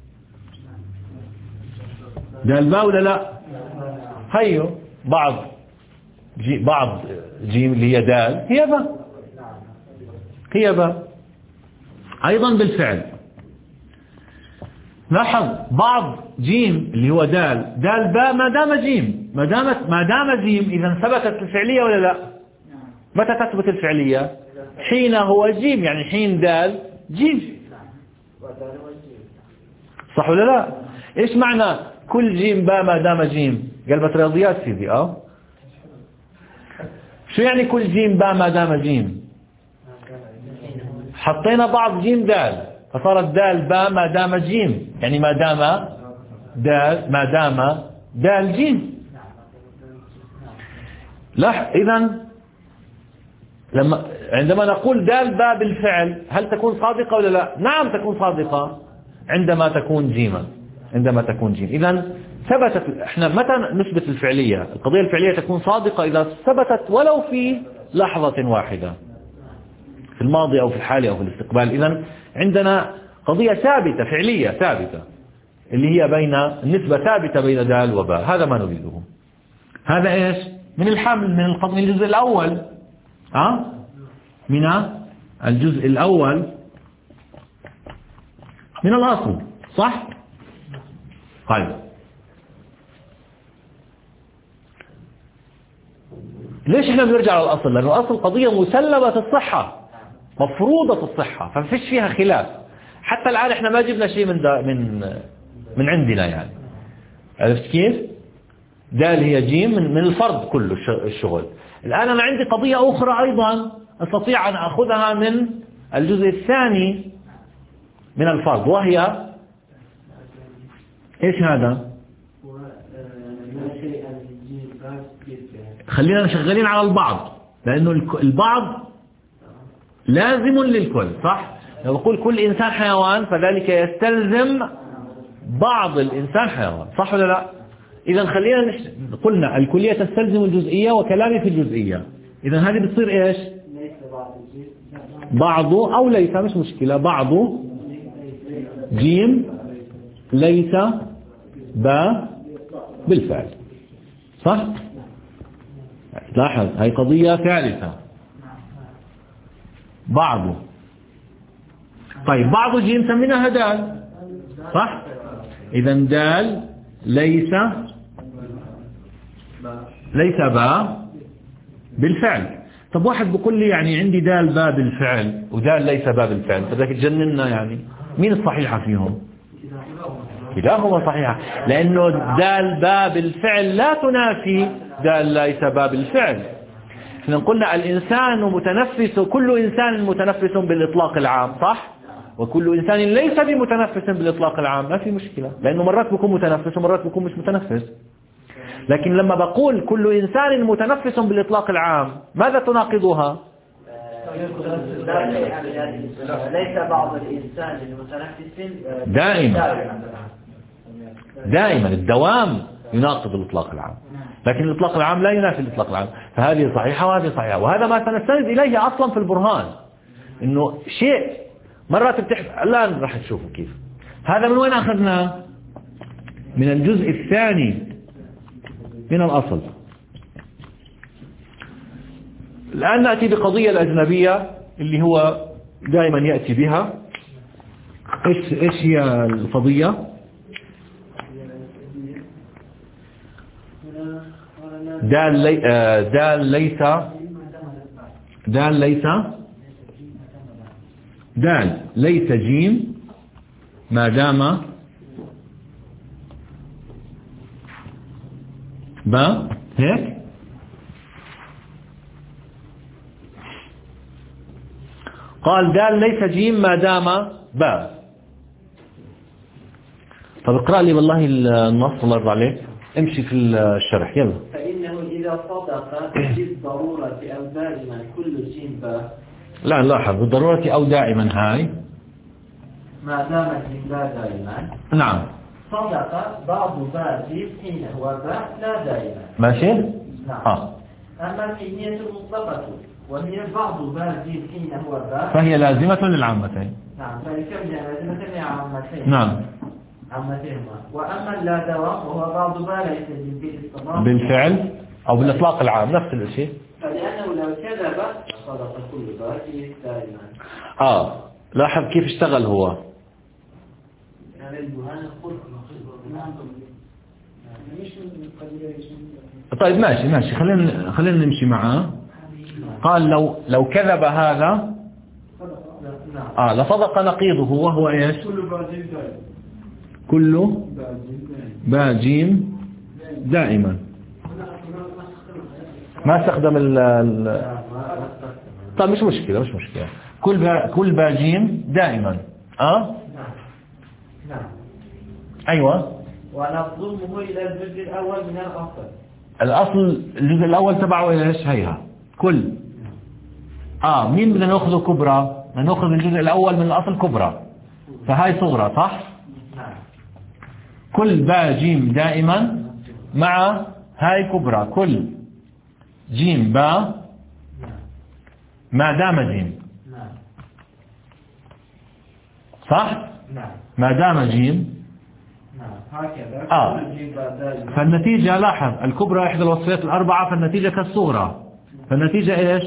دال باء ولا لا؟ هيو بعض جي بعض جيم اللي هي دال هي باء، هي باء أيضا بالفعل. لاحظ بعض جيم اللي هو دال، دال باء ما دام جيم، ما دامت ما دام جيم إذا ثبتت الفعلية ولا لا؟ متى تثبت الفعلية؟ حين هو جيم، يعني حين دال جيم، صح ولا لا؟ ايش معنى كل جيم باء ما دام جيم؟ قلبت رياضيات سيدي. اه شو يعني كل جيم باء ما دام جيم؟ حطينا بعض جيم دال فصارت دال باء ما دام جيم، يعني ما دام دال ما دام دال جيم. لا اذا لما عندما نقول دال باء بالفعل هل تكون صادقة ولا لا؟ نعم تكون صادقة عندما تكون جيما، عندما تكون جيم. إذا ثبتت. احنا متى نثبت الفعلية؟ القضية الفعلية تكون صادقة إذا ثبتت ولو في لحظة واحدة، في الماضي أو في الحالي أو في الاستقبال. إذا عندنا قضية ثابتة فعلية ثابتة اللي هي بين النسبة ثابتة بين دال وباء، هذا ما نريده. هذا إيش؟ من الحمل من القضية الجزء الأول، أه؟ من الجزء الأول من الأصل، صح؟ طيب ليش احنا بنرجع للأصل؟ لأنه الأصل قضية مسلمة الصحة، مفروضة الصحة، فما فيش فيها خلاف. حتى الآن احنا ما جبنا شيء من من من عندنا يعني. عرفت كيف؟ دال هي جيم من, من الفرض كله الشغل. الآن أنا عندي قضية أخرى أيضا أستطيع أن أخذها من الجزء الثاني من الفرض، وهي إيش هذا؟ خلينا شغالين على البعض، لأنه البعض لازم للكل، صح؟ لو بقول كل إنسان حيوان فذلك يستلزم بعض الإنسان حيوان، صح ولا لا؟ إذا خلينا نش... قلنا الكلية تستلزم الجزئية وكلامي في الجزئية، إذا هذه بتصير إيش؟ بعضه أو ليس، مش مشكلة، بعضه جيم ليس با بالفعل، صح؟ لاحظ هاي قضية ثالثة، بعضه. طيب بعضه جيم سميناها دال، صح؟ إذا دال ليس ليس با بالفعل. طب واحد بيقول لي يعني عندي دال با بالفعل ودال ليس با بالفعل، فبدك تجننا يعني، مين الصحيحة فيهم؟ كلاهما صحيحة، لأنه دال با بالفعل لا تنافي دال ليس با بالفعل. احنا قلنا الإنسان متنفس، كل إنسان متنفس بالإطلاق العام، صح؟ وكل إنسان ليس بمتنفس بالإطلاق العام، ما في مشكلة، لأنه مرات بيكون متنفس ومرات بيكون مش متنفس. لكن لما بقول كل إنسان متنفس بالإطلاق العام، ماذا تناقضها؟ ليس بعض الإنسان المتنفس دائما دائما الدوام يناقض الإطلاق العام، لكن الإطلاق العام لا ينافي الإطلاق العام، فهذه صحيحة وهذه صحيحة. وهذا ما سنستند إليه أصلا في البرهان، إنه شيء مرات بتحف. الآن راح تشوفوا كيف هذا. من وين أخذناه؟ من الجزء الثاني من الأصل. الآن نأتي بقضية الأجنبية اللي هو دائما يأتي بها. إيش إيش هي القضية؟ دال لي دال ليس دال ليس دال ليس جيم ما دام با، هيك؟ قال دال ليس جيم ما دام با. طب اقرأ لي والله النص، الله يرضى عليك، امشي في الشرح يلا. فإنه إذا صدق بالضرورة أو دائما كل جيم با. لا لاحظ بالضرورة أو دائما، هاي ما دام الجيم با دائما. نعم. صدق بعض با جيم حين هو با لا دائما. ماشي؟ نعم. آه. أما الحينية المطلقة وهي بعض با جيم حين هو با فهي لازمة للعامتين. نعم، فلكم لازمة للعامتين. نعم. عامتهما. وأما اللا دوام وهو بعض با ليس جيم بالاستمرار بالفعل أو بالإطلاق العام نفس الشيء. فلأنه لو كذب صدق كل با دائما. آه لاحظ كيف اشتغل هو. طيب ماشي ماشي خلينا خلينا نمشي معاه. قال لو لو كذب هذا آه لصدق نقيضه، وهو ايش؟ كله باجيم دائما. ما استخدم ال ال طيب مش مشكلة مش مشكلة. كل با كل باجيم دائما. اه نعم. ايوه. ونضمه الى الجزء الاول من الاصل. الاصل الجزء الاول تبعه ايش؟ هيها كل. اه مين بدنا ناخذه كبرى؟ بدنا ناخذ الجزء الاول من الاصل كبرى، فهاي صغرى، صح؟ نعم. كل با جيم دائما مع هاي كبرى، كل جيم با ما دام جيم، صح؟ نعم. ما دام جيم نعم هكذا. آه. فالنتيجة لاحظ الكبرى إحدى الوصفيات الأربعة، فالنتيجة كالصغرى، فالنتيجة إيش؟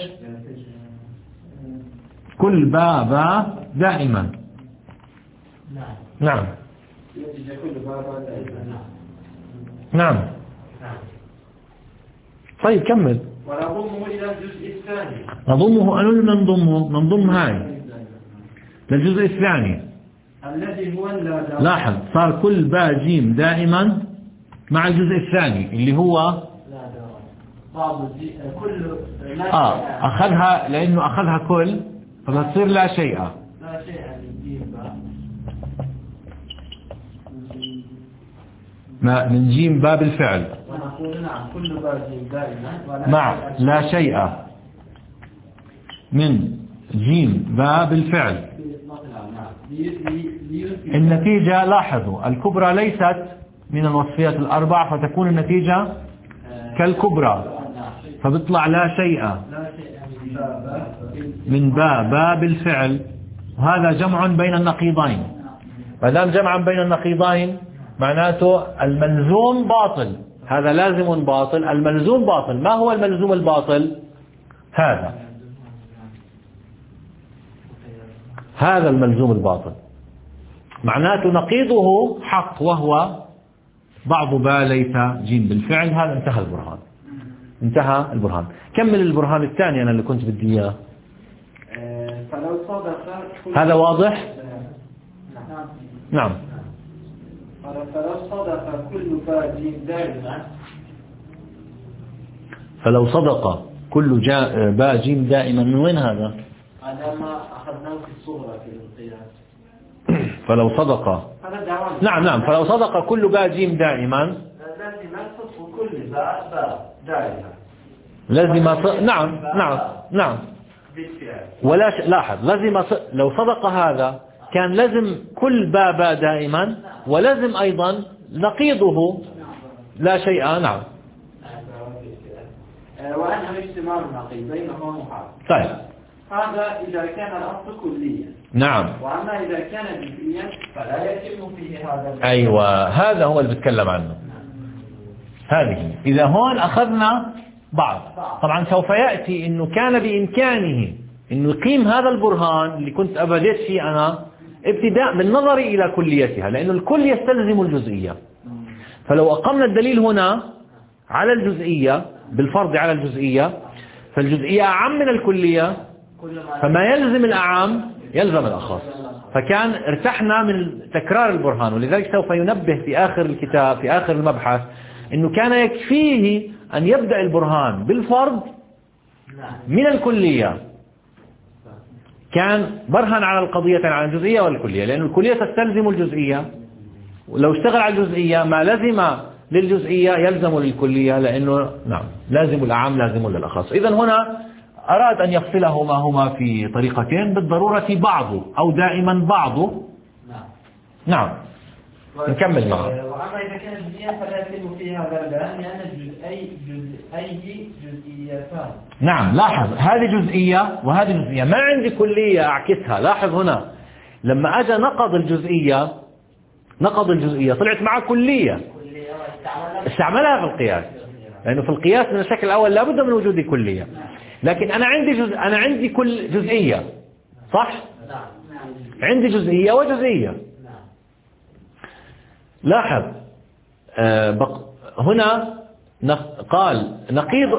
كل با با دائما. نعم. نعم. النتيجة كل با با دائما. نعم. نعم. طيب كمل. ونضمه إلى الجزء الثاني. نضمه أنو ننضمه ننضم هاي للجزء الثاني الذي هو اللا. لاحظ صار كل باء جيم دائما مع الجزء الثاني اللي هو لا بعض كل لا آه أخذها لأنه أخذها كل فبتصير لا شيء. لا شيء من جيم باء. ما من جيم باء بالفعل. ونقول نعم كل باء جيم دائما مع لا شيء من جيم باء بالفعل. النتيجة لاحظوا الكبرى ليست من الوصفيات الأربع فتكون النتيجة كالكبرى فبيطلع لا شيء من باء باء بالفعل. وهذا جمع بين النقيضين. ما دام جمعا بين النقيضين معناته الملزوم باطل. هذا لازم باطل الملزوم باطل. ما هو الملزوم الباطل؟ هذا هذا الملزوم الباطل معناته نقيضه حق وهو بعض باء ليس جيم بالفعل. هذا انتهى البرهان. انتهى البرهان. كمل البرهان الثاني أنا اللي كنت بدي إياه. فلو صدق هذا واضح؟ نعم. فلو صدق كل باء جيم دائما فلو صدق كل جاء باء جيم دائما. من وين هذا؟ هذا ما أخذناه في الصورة في القياس. فلو صدق نعم نعم فلو صدق كل باء جيم دائما لازم صدق كل باء باء دائما. لازم ص... نعم نعم نعم ولا ش... لاحظ لازم ص... لو صدق هذا كان لازم كل باء باء دائما ولازم أيضا نقيضه لا شيء. نعم. وأنه اجتماع النقيض بينهما محال. طيب هذا إذا كان الأصل كليا. نعم. وأما إذا كان جزئيا فلا يتم فيه هذا. أيوة هذا هو اللي بتكلم عنه. هذه إذا هون أخذنا بعض طبعا سوف يأتي إنه كان بإمكانه إنه يقيم هذا البرهان اللي كنت أبديت فيه أنا ابتداء بالنظر إلى كليتها لأنه الكل يستلزم الجزئية. فلو أقمنا الدليل هنا على الجزئية بالفرض على الجزئية فالجزئية أعم من الكلية فما يلزم الأعم يلزم الأخص. فكان ارتحنا من تكرار البرهان. ولذلك سوف ينبه في آخر الكتاب في آخر المبحث إنه كان يكفيه أن يبدأ البرهان بالفرض من الكلية. كان برهن على القضية على الجزئية والكلية لأن الكلية تستلزم الجزئية. ولو اشتغل على الجزئية ما لزم للجزئية يلزم للكلية لأنه نعم لازم الأعم لازم للأخص. إذن هنا أراد أن يفصلهما هما في طريقتين بالضرورة بعضه أو دائما بعضه. نعم نكمل معه. وأما إذا كان جزئيا فلا يتم فيه هذا البيان لأن أي أي جزئيتان. نعم لاحظ هذه جزئية وهذه جزئية ما عندي كلية أعكسها. لاحظ هنا لما أجى نقض الجزئية نقض الجزئية طلعت معه كلية استعملها في القياس لأنه في القياس من الشكل الأول لابد من وجود كلية. لكن أنا عندي جزء أنا عندي كل جزئية صح؟ عندي جزئية وجزئية. لاحظ آه بق... هنا نق... قال نقيض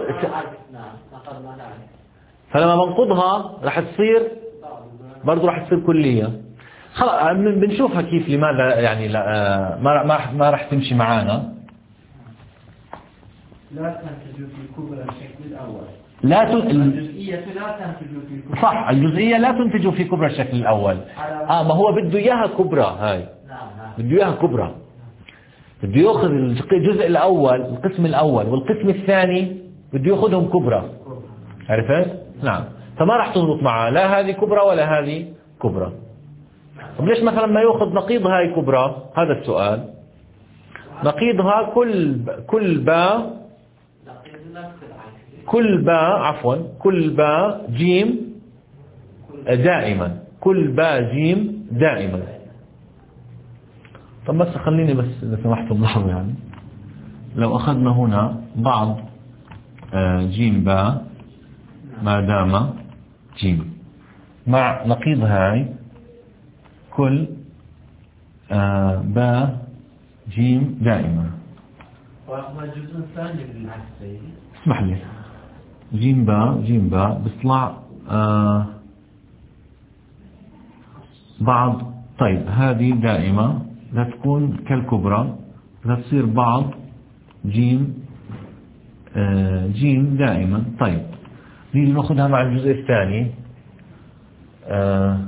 فلما بنقضها راح تصير برضو راح تصير كلية. خلاص بنشوفها كيف لماذا يعني لا آه ما ما ما راح تمشي معانا. لا تنتج في كبرى الشكل الأول. لا ت... الجزئية لا تنتج في كبرى. صح الجزئية لا تنتج في كبرى الشكل الأول. آه ما هو بده إياها كبرى هاي. بده إياها كبرى. بده يأخذ الجزء الأول القسم الأول والقسم الثاني بده يأخذهم كبرى. عرفت؟ نعم. فما راح تضبط معه لا هذه كبرى ولا هذه كبرى. طب ليش مثلا ما يأخذ نقيض هاي كبرى؟ هذا السؤال. نقيضها كل كل باء كل باء عفوا كل باء جيم دائما كل باء جيم دائما. طب بس خليني بس إذا سمحتم لحظة يعني لو أخذنا هنا بعض جيم باء ما دام جيم مع نقيض هاي كل باء جيم دائما. وما الجزء الثاني بالعكس اسمح لي جيم باء جيم باء بيطلع آه بعض. طيب هذه دائمة لا تكون كالكبرى، لا تصير بعض جيم آه جيم دائما. طيب نيجي ناخذها مع الجزء الثاني. آه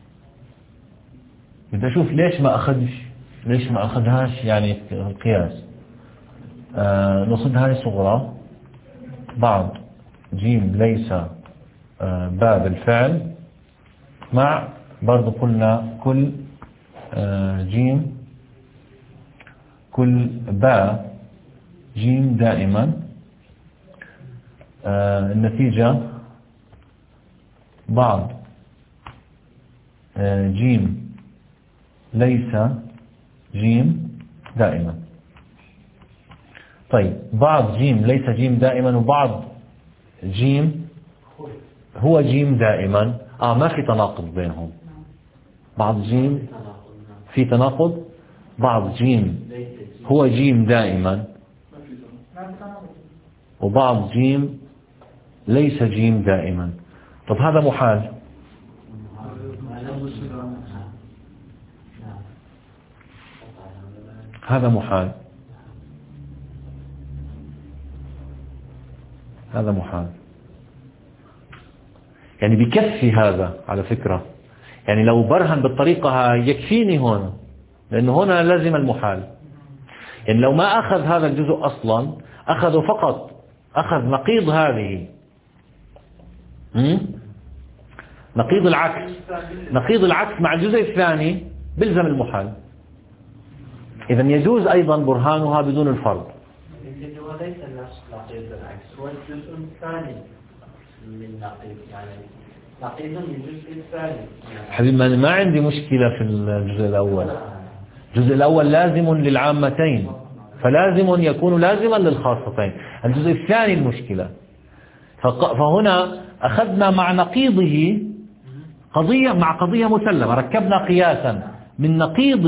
بدي أشوف ليش ما أخذش ليش ما أخذهاش يعني القياس. آه ناخذها هاي صغرى بعض جيم ليس آه باء بالفعل مع برضو قلنا كل آه جيم كل باء جيم دائما. آه النتيجة بعض آه جيم ليس جيم دائما. طيب بعض جيم ليس جيم دائما وبعض جيم هو جيم دائما. آه ما في تناقض بينهم. بعض جيم في تناقض. بعض جيم هو جيم دائما وبعض جيم ليس جيم دائما. طب هذا محال. هذا محال. هذا محال. يعني بكفي هذا على فكرة. يعني لو برهن بالطريقة هاي يكفيني هون، لأنه هنا لازم المحال. يعني لو ما أخذ هذا الجزء أصلا، أخذه فقط أخذ نقيض هذه نقيض العكس نقيض العكس مع الجزء الثاني بلزم المحال. إذا يجوز أيضا برهانها بدون الفرض. هو ليس نفس نقيض العكس، هو الجزء الثاني من نقيض، يعني نقيض من الجزء الثاني. حبيبي ما عندي مشكلة في الجزء الأول. الجزء الأول لازم للعامتين فلازم يكون لازما للخاصتين. الجزء الثاني المشكلة. فهنا أخذنا مع نقيضه قضية مع قضية مسلمة، ركبنا قياسا من نقيض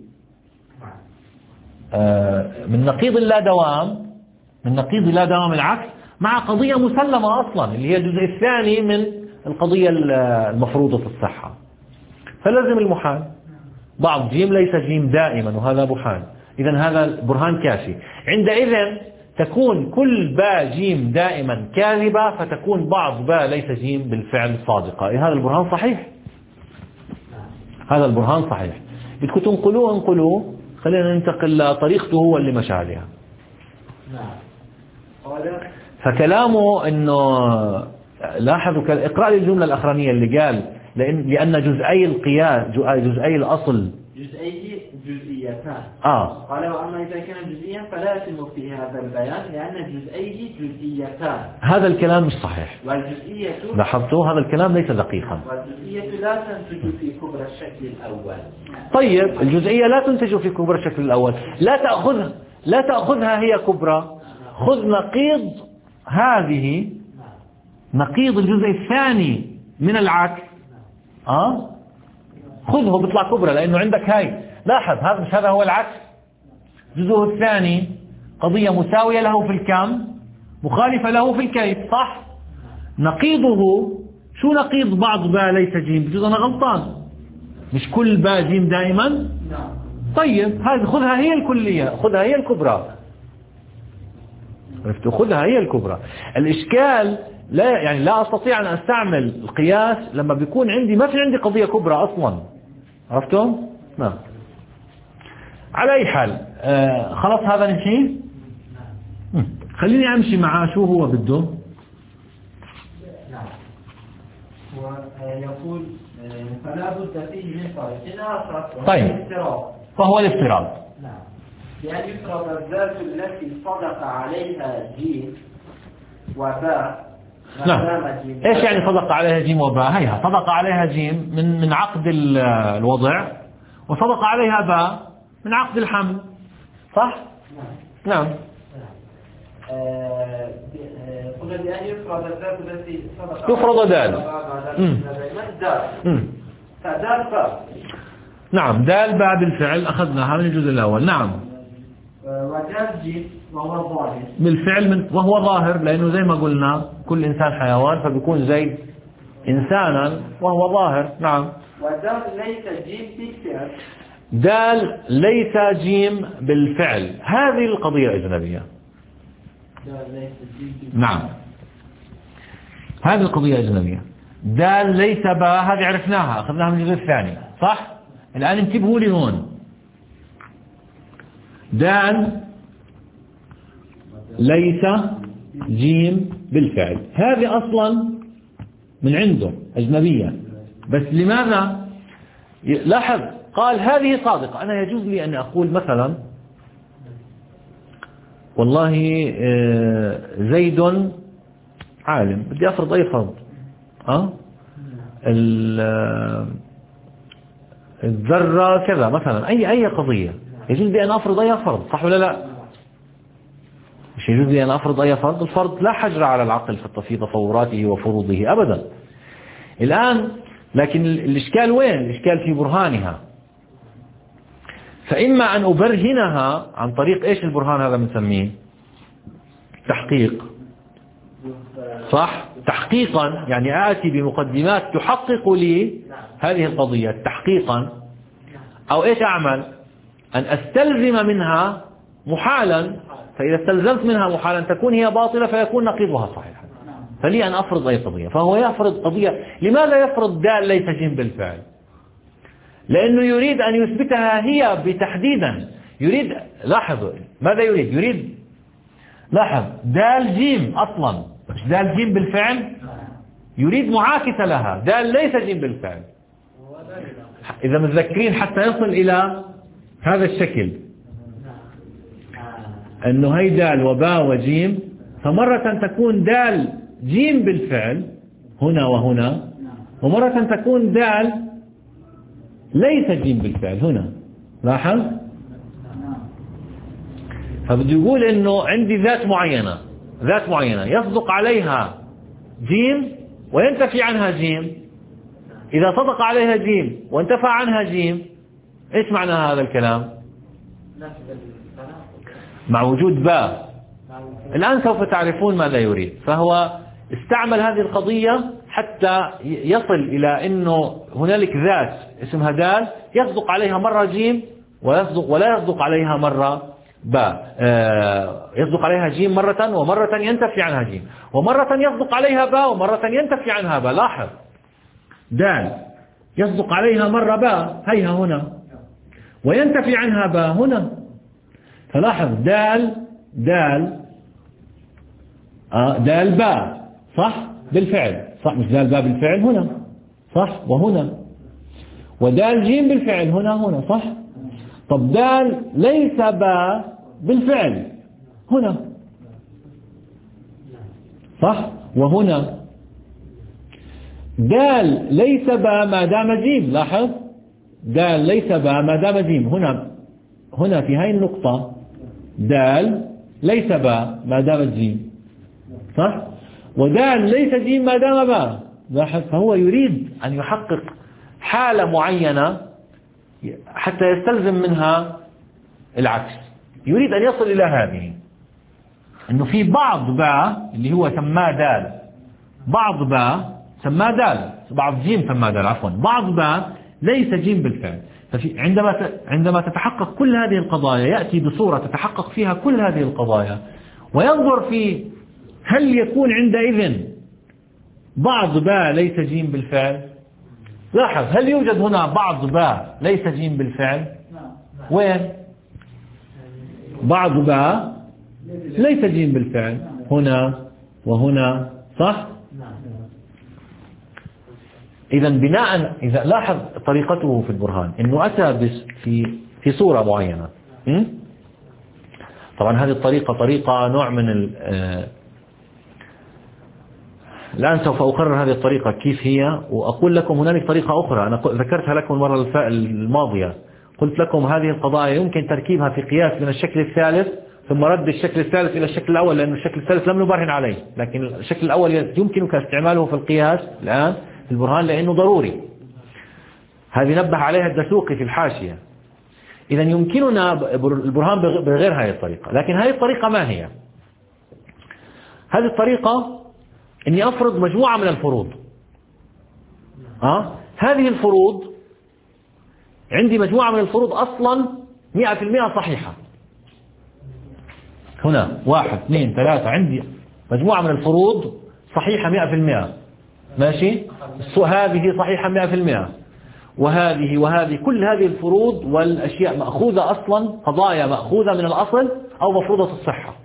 من نقيض اللا دوام من نقيض لا دوام العكس مع قضية مسلمة أصلا اللي هي الجزء الثاني من القضية المفروضة الصحة. فلازم المحال. بعض جيم ليس جيم دائما وهذا محال. إذن هذا برهان كافي. عندئذ تكون كل باء جيم دائما كاذبة، فتكون بعض باء ليس جيم بالفعل صادقة. هذا البرهان صحيح. هذا البرهان صحيح. بدكم تنقلوه انقلوه. خلينا ننتقل لطريقته هو اللي مشى عليها. فكلامه انه لاحظوا اقرأ لي الجملة الأخرانية اللي قال لأن لأن جزئي القياس جزئي الأصل جزئيه جزئيتان. آه. قال وأما إذا كان جزئيا فلا يتم فيه هذا البيان لأن جزئيه جزئيتان. هذا الكلام مش صحيح. والجزئية لاحظتوا هذا الكلام ليس دقيقا. والجزئية لا تنتج في كبرى الشكل الأول. طيب الجزئية لا تنتج في كبرى الشكل الأول. لا تأخذها لا تأخذها هي كبرى. خذ نقيض هذه نقيض الجزء الثاني من العكس. آه خذه بيطلع كبرى لأنه عندك هاي. لاحظ هذا مش هذا هو العكس. جزءه الثاني قضية مساوية له في الكم مخالفة له في الكيف. صح. نقيضه شو نقيض بعض باء ليس جيم؟ بجوز أنا غلطان. مش كل باء جيم دائما. طيب هذه خذها هي الكلية. خذها هي الكبرى. عرفتوا؟ خذها هي الكبرى. الإشكال لا يعني لا أستطيع أن أستعمل القياس لما بيكون عندي ما في عندي قضية كبرى أصلا. عرفتوا؟ نعم. على أي حال آه خلاص هذا نحكي. خليني أمشي معاه شو هو بده. نعم. ويقول فلا بد فيه من فرق. طيب. فهو الافتراض. نعم. بأن يفرض الذات التي صدق عليها جيم وباء. نعم. ايش يعني صدق عليها جيم وباء؟ هيها صدق عليها جيم من من عقد الوضع وصدق عليها باء من عقد الحمل. صح؟ نعم. نعم. قلنا بأن يفرض الذات التي صدق يفرض دال. دال. فدال باء. نعم دال باء بالفعل أخذناها من الجزء الأول. نعم. ودال جيم وهو ظاهر بالفعل من وهو ظاهر، لأنه زي ما قلنا كل إنسان حيوان، فبيكون زيد إنسانا وهو ظاهر. نعم. ودال ليس جيم بالفعل. دال ليس جيم بالفعل، هذه القضية أجنبية. دال ليس جيم بالفعل. نعم، هذه القضية أجنبية. دال ليس باء هذه عرفناها، أخذناها من الجزء الثاني، صح؟ الآن انتبهوا لي هون. دال ليس جيم بالفعل، هذه أصلا من عنده أجنبية، بس لماذا؟ لاحظ قال هذه صادقة. أنا يجوز لي أن أقول مثلا والله زيد عالم، بدي أفرض أي فرض، أه؟ الذرة كذا مثلا، أي أي قضية يجوز لي أن أفرض أي فرض، صح ولا لا؟ مش يجوز لي أن أفرض أي فرض. الفرض لا حجر على العقل في تصوراته وفروضه أبدا. الآن لكن الإشكال وين؟ الإشكال في برهانها. فإما أن أبرهنها عن طريق إيش البرهان هذا بنسميه؟ تحقيق، صح؟ تحقيقا، يعني آتي بمقدمات تحقق لي هذه القضية تحقيقا. أو إيش أعمل؟ أن أستلزم منها محالا، فإذا استلزمت منها محالا تكون هي باطلة فيكون نقيضها صحيحا. فلي أن أفرض أي قضية. فهو يفرض قضية. لماذا يفرض دال ليس جيم بالفعل؟ لأنه يريد أن يثبتها هي بتحديدا. يريد، لاحظوا ماذا يريد؟ يريد، لاحظ دال جيم أصلا، مش دال جيم بالفعل، يريد معاكسة لها، دال ليس جيم بالفعل. إذا متذكرين حتى يصل إلى هذا الشكل، أنه هي دال وباء وجيم، فمرة تكون دال جيم بالفعل هنا وهنا، ومرة تكون دال ليس جيم بالفعل هنا. لاحظ؟ فبده يقول انه عندي ذات معينة، ذات معينة يصدق عليها جيم وينتفي عنها جيم. إذا صدق عليها جيم وانتفى عنها جيم، ايش معنى هذا الكلام؟ مع وجود باء. الآن سوف تعرفون ماذا يريد. فهو استعمل هذه القضية حتى يصل إلى أنه هنالك ذات اسمها دال يصدق عليها مرة جيم ويصدق ولا يصدق عليها مرة باء. يصدق عليها جيم مرة، ومرة ينتفي عنها جيم، ومرة يصدق عليها باء، ومرة ينتفي عنها باء. لاحظ دال يصدق عليها مرة باء هيها هنا، وينتفي عنها باء هنا. فلاحظ دال دال آه دال باء، صح بالفعل، صح، مش دال باء بالفعل هنا، صح، وهنا، ودال جيم بالفعل هنا هنا، صح. طب دال ليس باء بالفعل هنا، صح، وهنا. دال ليس باء ما دام جيم، لاحظ دال ليس باء ما دام جيم. هنا هنا في هاي النقطة دال ليس باء ما دام جيم، صح، ودال ليس جيم ما دام باء. لاحظ، فهو يريد أن يحقق حالة معينة حتى يستلزم منها العكس. يريد أن يصل إلى هذه، أنه في بعض باء اللي هو سماه دال، بعض باء سماه دال، بعض جيم سماه دال، عفوا، بعض باء ليس جيم بالفعل. ففي عندما عندما تتحقق كل هذه القضايا يأتي بصورة تتحقق فيها كل هذه القضايا، وينظر في هل يكون عندئذ بعض باء ليس جيم بالفعل. لاحظ، هل يوجد هنا بعض باء ليس جيم بالفعل؟ وين؟ بعض باء ليس جيم بالفعل هنا وهنا، صح؟ إذا بناء، إذا لاحظ طريقته في البرهان أنه أتى في في صورة معينة. طبعا هذه الطريقة طريقة نوع من ال الآن سوف أقرر هذه الطريقة كيف هي، وأقول لكم هنالك طريقة أخرى أنا ذكرتها لكم المرة الماضية. قلت لكم هذه القضايا يمكن تركيبها في قياس من الشكل الثالث، ثم رد الشكل الثالث إلى الشكل الأول، لأن الشكل الثالث لم نبرهن عليه، لكن الشكل الأول يمكنك استعماله في القياس الآن في البرهان لأنه ضروري. هذه نبه عليها الدسوقي في الحاشية. إذا يمكننا البرهان بغير هذه الطريقة. لكن هذه الطريقة ما هي؟ هذه الطريقة إني أفرض مجموعة من الفروض. أه؟ هذه الفروض عندي مجموعة من الفروض أصلا مئة في المئة صحيحة. هنا واحد اثنين ثلاثة عندي مجموعة من الفروض صحيحة مئة في المئة. ماشي؟ هذه صحيحة مئة في المئة، وهذه وهذه كل هذه الفروض والأشياء مأخوذة أصلا، قضايا مأخوذة من الأصل أو مفروضة الصحة.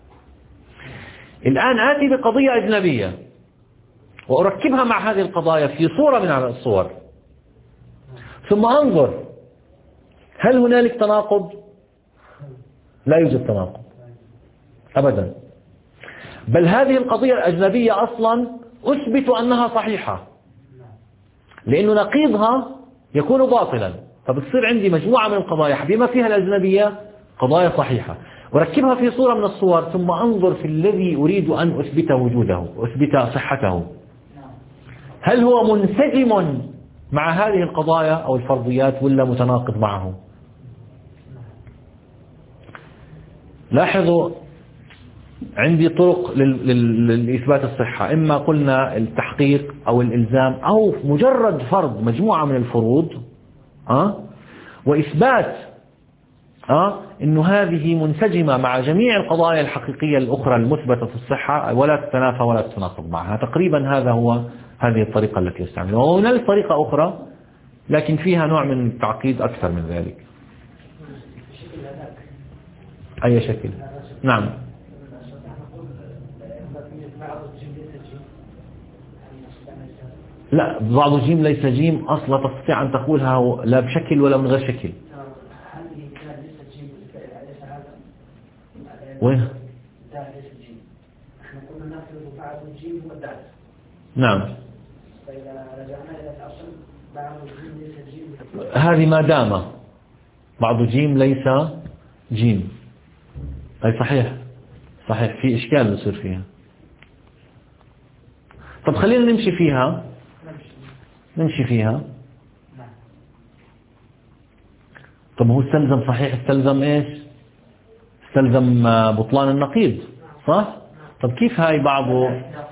الآن آتي بقضية أجنبية وأركبها مع هذه القضايا في صورة من الصور، ثم أنظر هل هنالك تناقض؟ لا يوجد تناقض أبدا، بل هذه القضية الأجنبية أصلا أثبت أنها صحيحة، لأنه نقيضها يكون باطلا. فبتصير عندي مجموعة من القضايا بما فيها الأجنبية قضايا صحيحة، وركبها في صورة من الصور، ثم أنظر في الذي أريد أن أثبت وجوده وأثبت صحته، هل هو منسجم مع هذه القضايا أو الفرضيات ولا متناقض معه. لاحظوا عندي طرق لإثبات الصحة، إما قلنا التحقيق أو الإلزام أو مجرد فرض مجموعة من الفروض أه؟ وإثبات أه؟ إنه هذه منسجمة مع جميع القضايا الحقيقية الأخرى المثبتة في الصحة ولا تتنافى ولا تتناقض معها. تقريبا هذا هو هذه الطريقة التي يستعملها. وهنالك طريقة أخرى لكن فيها نوع من التعقيد أكثر من ذلك. أي شكل؟ نعم. لا، بعض الجيم ليس جيم أصلا تستطيع أن تقولها لا بشكل ولا من غير شكل. وين؟ نعم. هذه ما دام بعض جيم ليس جيم، أي صحيح صحيح في إشكال يصير فيها. طب خلينا نمشي فيها نمشي فيها طب هو استلزم صحيح استلزم إيش؟ استلزم بطلان النقيض صح؟ طب كيف هاي بعضه؟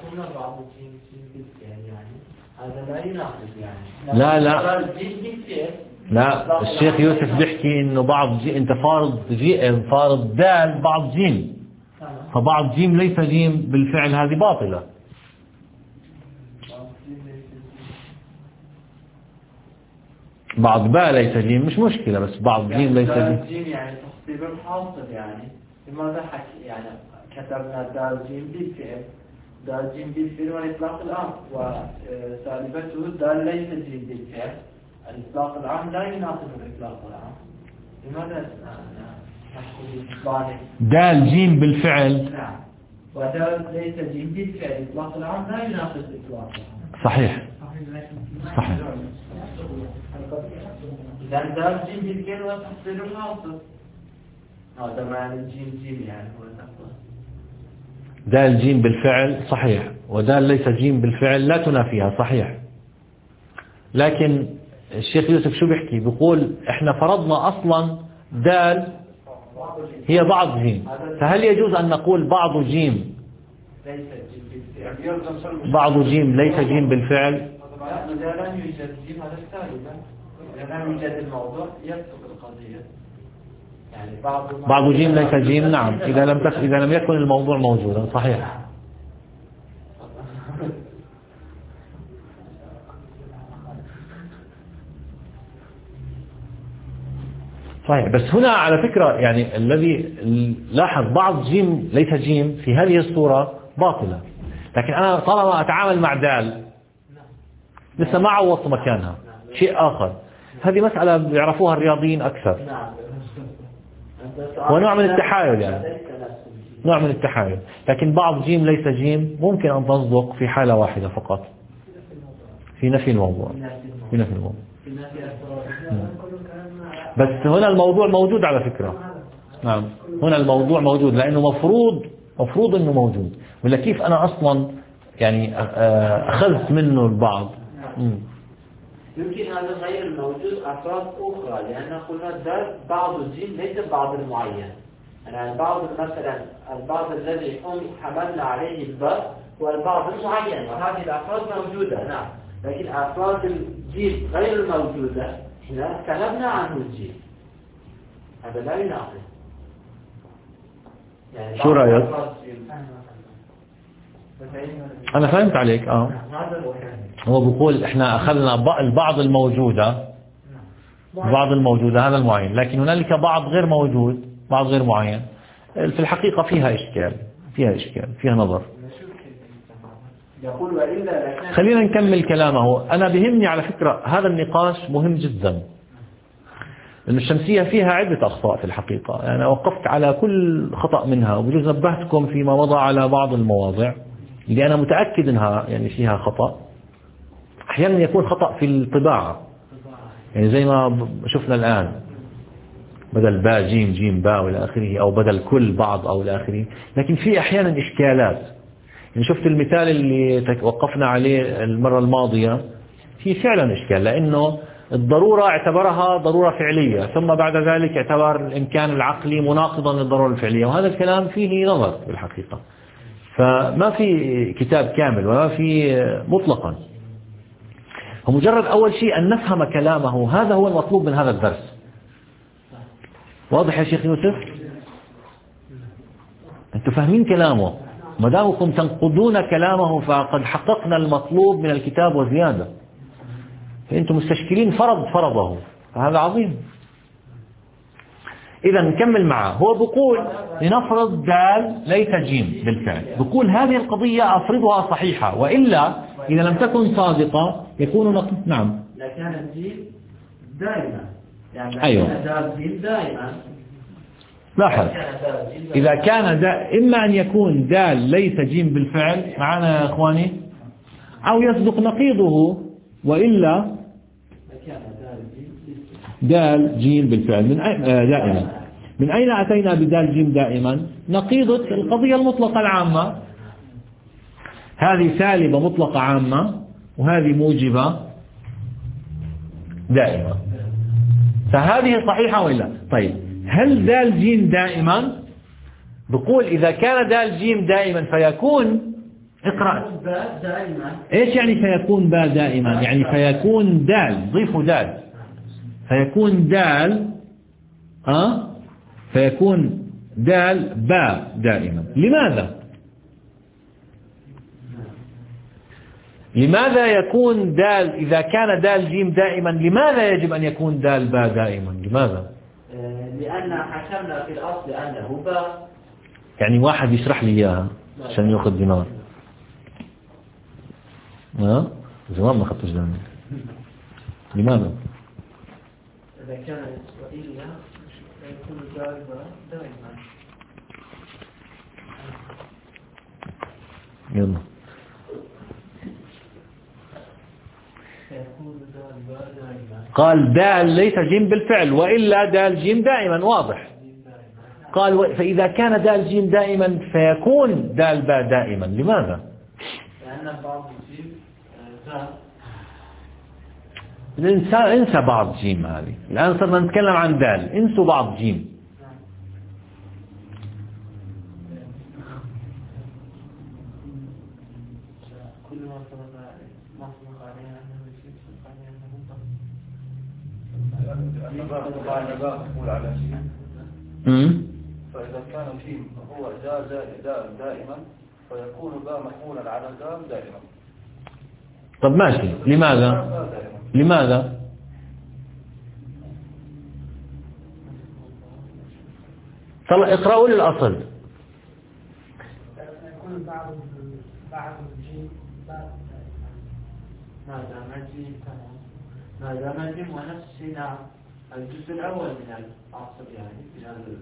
لا لا لا الشيخ يوسف بيحكي انه بعض جي انت فارض جي فارض دال بعض جيم، فبعض جيم ليس جيم بالفعل هذه باطلة. بعض باء ليس جيم مش مشكلة، بس بعض جيم ليس جيم. جيم يعني تفصيل الحاصل، يعني لماذا حكي يعني كتبنا دال جيم بالفعل، دال جيم بالفعل والإطلاق العام، وسالبته دال ليس جيم بالفعل. الإطلاق العام لا يناقض الإطلاق العام. لماذا نحكي دال جيم بالفعل؟ نعم، ودال ليس جيم بالفعل. الإطلاق العام لا يناقض الإطلاق العام. صحيح صحيح. إذا دال جيم بالفعل وتفصيل الحاصل، هذا معنى الجيم جيم يعني هو تفصيل. دال جيم بالفعل صحيح، ودال ليس جيم بالفعل لا تنافيها صحيح. لكن الشيخ يوسف شو بيحكي؟ بيقول احنا فرضنا اصلا دال هي بعض جيم، فهل يجوز ان نقول بعض جيم بعض جيم ليس جيم بالفعل؟ إذا لم يوجد جيم هذا الثالث، إذا لم يوجد الموضوع يترك القضية. يعني بعض بعض جيم ليس جيم. نعم، إذا لم تك... إذا لم يكن الموضوع موجودا صحيح. صحيح. بس هنا على فكرة يعني الذي لاحظ بعض جيم ليس جيم في هذه الصورة باطلة، لكن أنا طالما أتعامل مع دال لسه ما عوضت مكانها شيء آخر. هذه مسألة بيعرفوها الرياضيين أكثر، ونوع من التحايل يعني نوع من التحايل. لكن بعض جيم ليس جيم ممكن أن تصدق في حالة واحدة فقط، في نفي الموضوع في نفي الموضوع. بس هنا الموضوع موجود على فكرة. نعم، هنا الموضوع موجود لأنه مفروض مفروض أنه موجود، ولا كيف أنا أصلا يعني أخذت منه البعض. مم. يمكن هذا غير الموجود أفراد أخرى، لأن قلنا دال بعض الجيم ليس بعض المعين. يعني البعض مثلا البعض الذي حملنا عليه الباء هو البعض المعين، وهذه الأفراد موجودة نعم، لكن أفراد الجيم غير الموجودة هنا كلمنا عنه الجيم، هذا لا يناقض. يعني شو رأيك؟ أنا فهمت عليك. آه هو بيقول إحنا أخذنا البعض الموجودة، بعض الموجودة هذا المعين، لكن هنالك بعض غير موجود، بعض غير معين. في الحقيقة فيها إشكال، فيها إشكال، فيها نظر. خلينا نكمل كلامه. أنا بهمني على فكرة هذا النقاش مهم جدا، لأن الشمسية فيها عدة أخطاء في الحقيقة. أنا وقفت على كل خطأ منها، وبجوز نبهتكم فيما مضى على بعض المواضع اللي أنا متأكد أنها يعني فيها خطأ. أحيانا يكون خطأ في الطباعة، يعني زي ما شفنا الآن بدل باء جيم جيم باء والى اخره، او بدل كل بعض او الى اخره. لكن في احيانا اشكالات، يعني شفت المثال اللي وقفنا عليه المرة الماضية، في فعلا اشكال، لانه الضرورة اعتبرها ضرورة فعلية، ثم بعد ذلك اعتبر الامكان العقلي مناقضا للضرورة الفعلية، وهذا الكلام فيه نظر في الحقيقة. فما في كتاب كامل ولا في مطلقا، ومجرد اول شيء ان نفهم كلامه، هذا هو المطلوب من هذا الدرس. واضح يا شيخ يوسف؟ أنتم فاهمين كلامه؟ ما دامكم تنقضون كلامه فقد حققنا المطلوب من الكتاب وزيادة. فأنتم مستشكلين فرض فرضه، فهذا عظيم. إذا نكمل معه. هو بقول لنفرض دال ليس جيم بالفعل، بقول هذه القضية أفرضها صحيحة، وإلا إذا لم تكن صادقة يكون نقص. نعم، لكن الجيم دائما، يعني أيوة دائما. لاحظ، إذا كان دا إما أن يكون دال ليس جيم بالفعل معنا يا أخواني، أو يصدق نقيضه، وإلا دال جيم بالفعل. من أي... آه دائما من أين أتينا بدال جيم دائما؟ نقيض القضية المطلقة العامة، هذه سالبة مطلقة عامة، وهذه موجبة دائما. فهذه صحيحة وإلا؟ طيب، هل دال جيم دائما؟ بقول إذا كان دال جيم دائما فيكون، اقرأ دائما. إيش يعني فيكون باء دائما؟ يعني فيكون دال، ضيفوا دال، فيكون دال أه؟ فيكون دال باء دائما. لماذا؟ لماذا يكون دال إذا كان دال جيم دائما؟ لماذا يجب أن يكون دال باء دائما؟ لماذا؟ لأن حكمنا في الأصل أنه باء. يعني واحد يشرح لي إياها عشان يأخذ دينار. ها؟ زمان ما أخذتش دينار. لماذا؟ إذا كان إسرائيليا يكون دال باء دائما. يلا. قال دال ليس جيم بالفعل، وإلا دال جيم دائما. واضح. قال فإذا كان دال جيم دائما فيكون دال باء دائما. لماذا؟ لأن بعض الجيم دال. الإنسان انسى بعض جيم، هذه الآن صرنا نتكلم عن دال، انسوا بعض جيم. فإذا كان جيم هو دال دائما فيكون باء محمولا على دال دائما. طب ماشي، لماذا؟ لماذا؟ طلع اقرأوا لي الأصل. يكون بعض بعض الجيم ماذا ما جيم ماذا ما جيم ونفس نعم الجزء الأول من الأصل، يعني من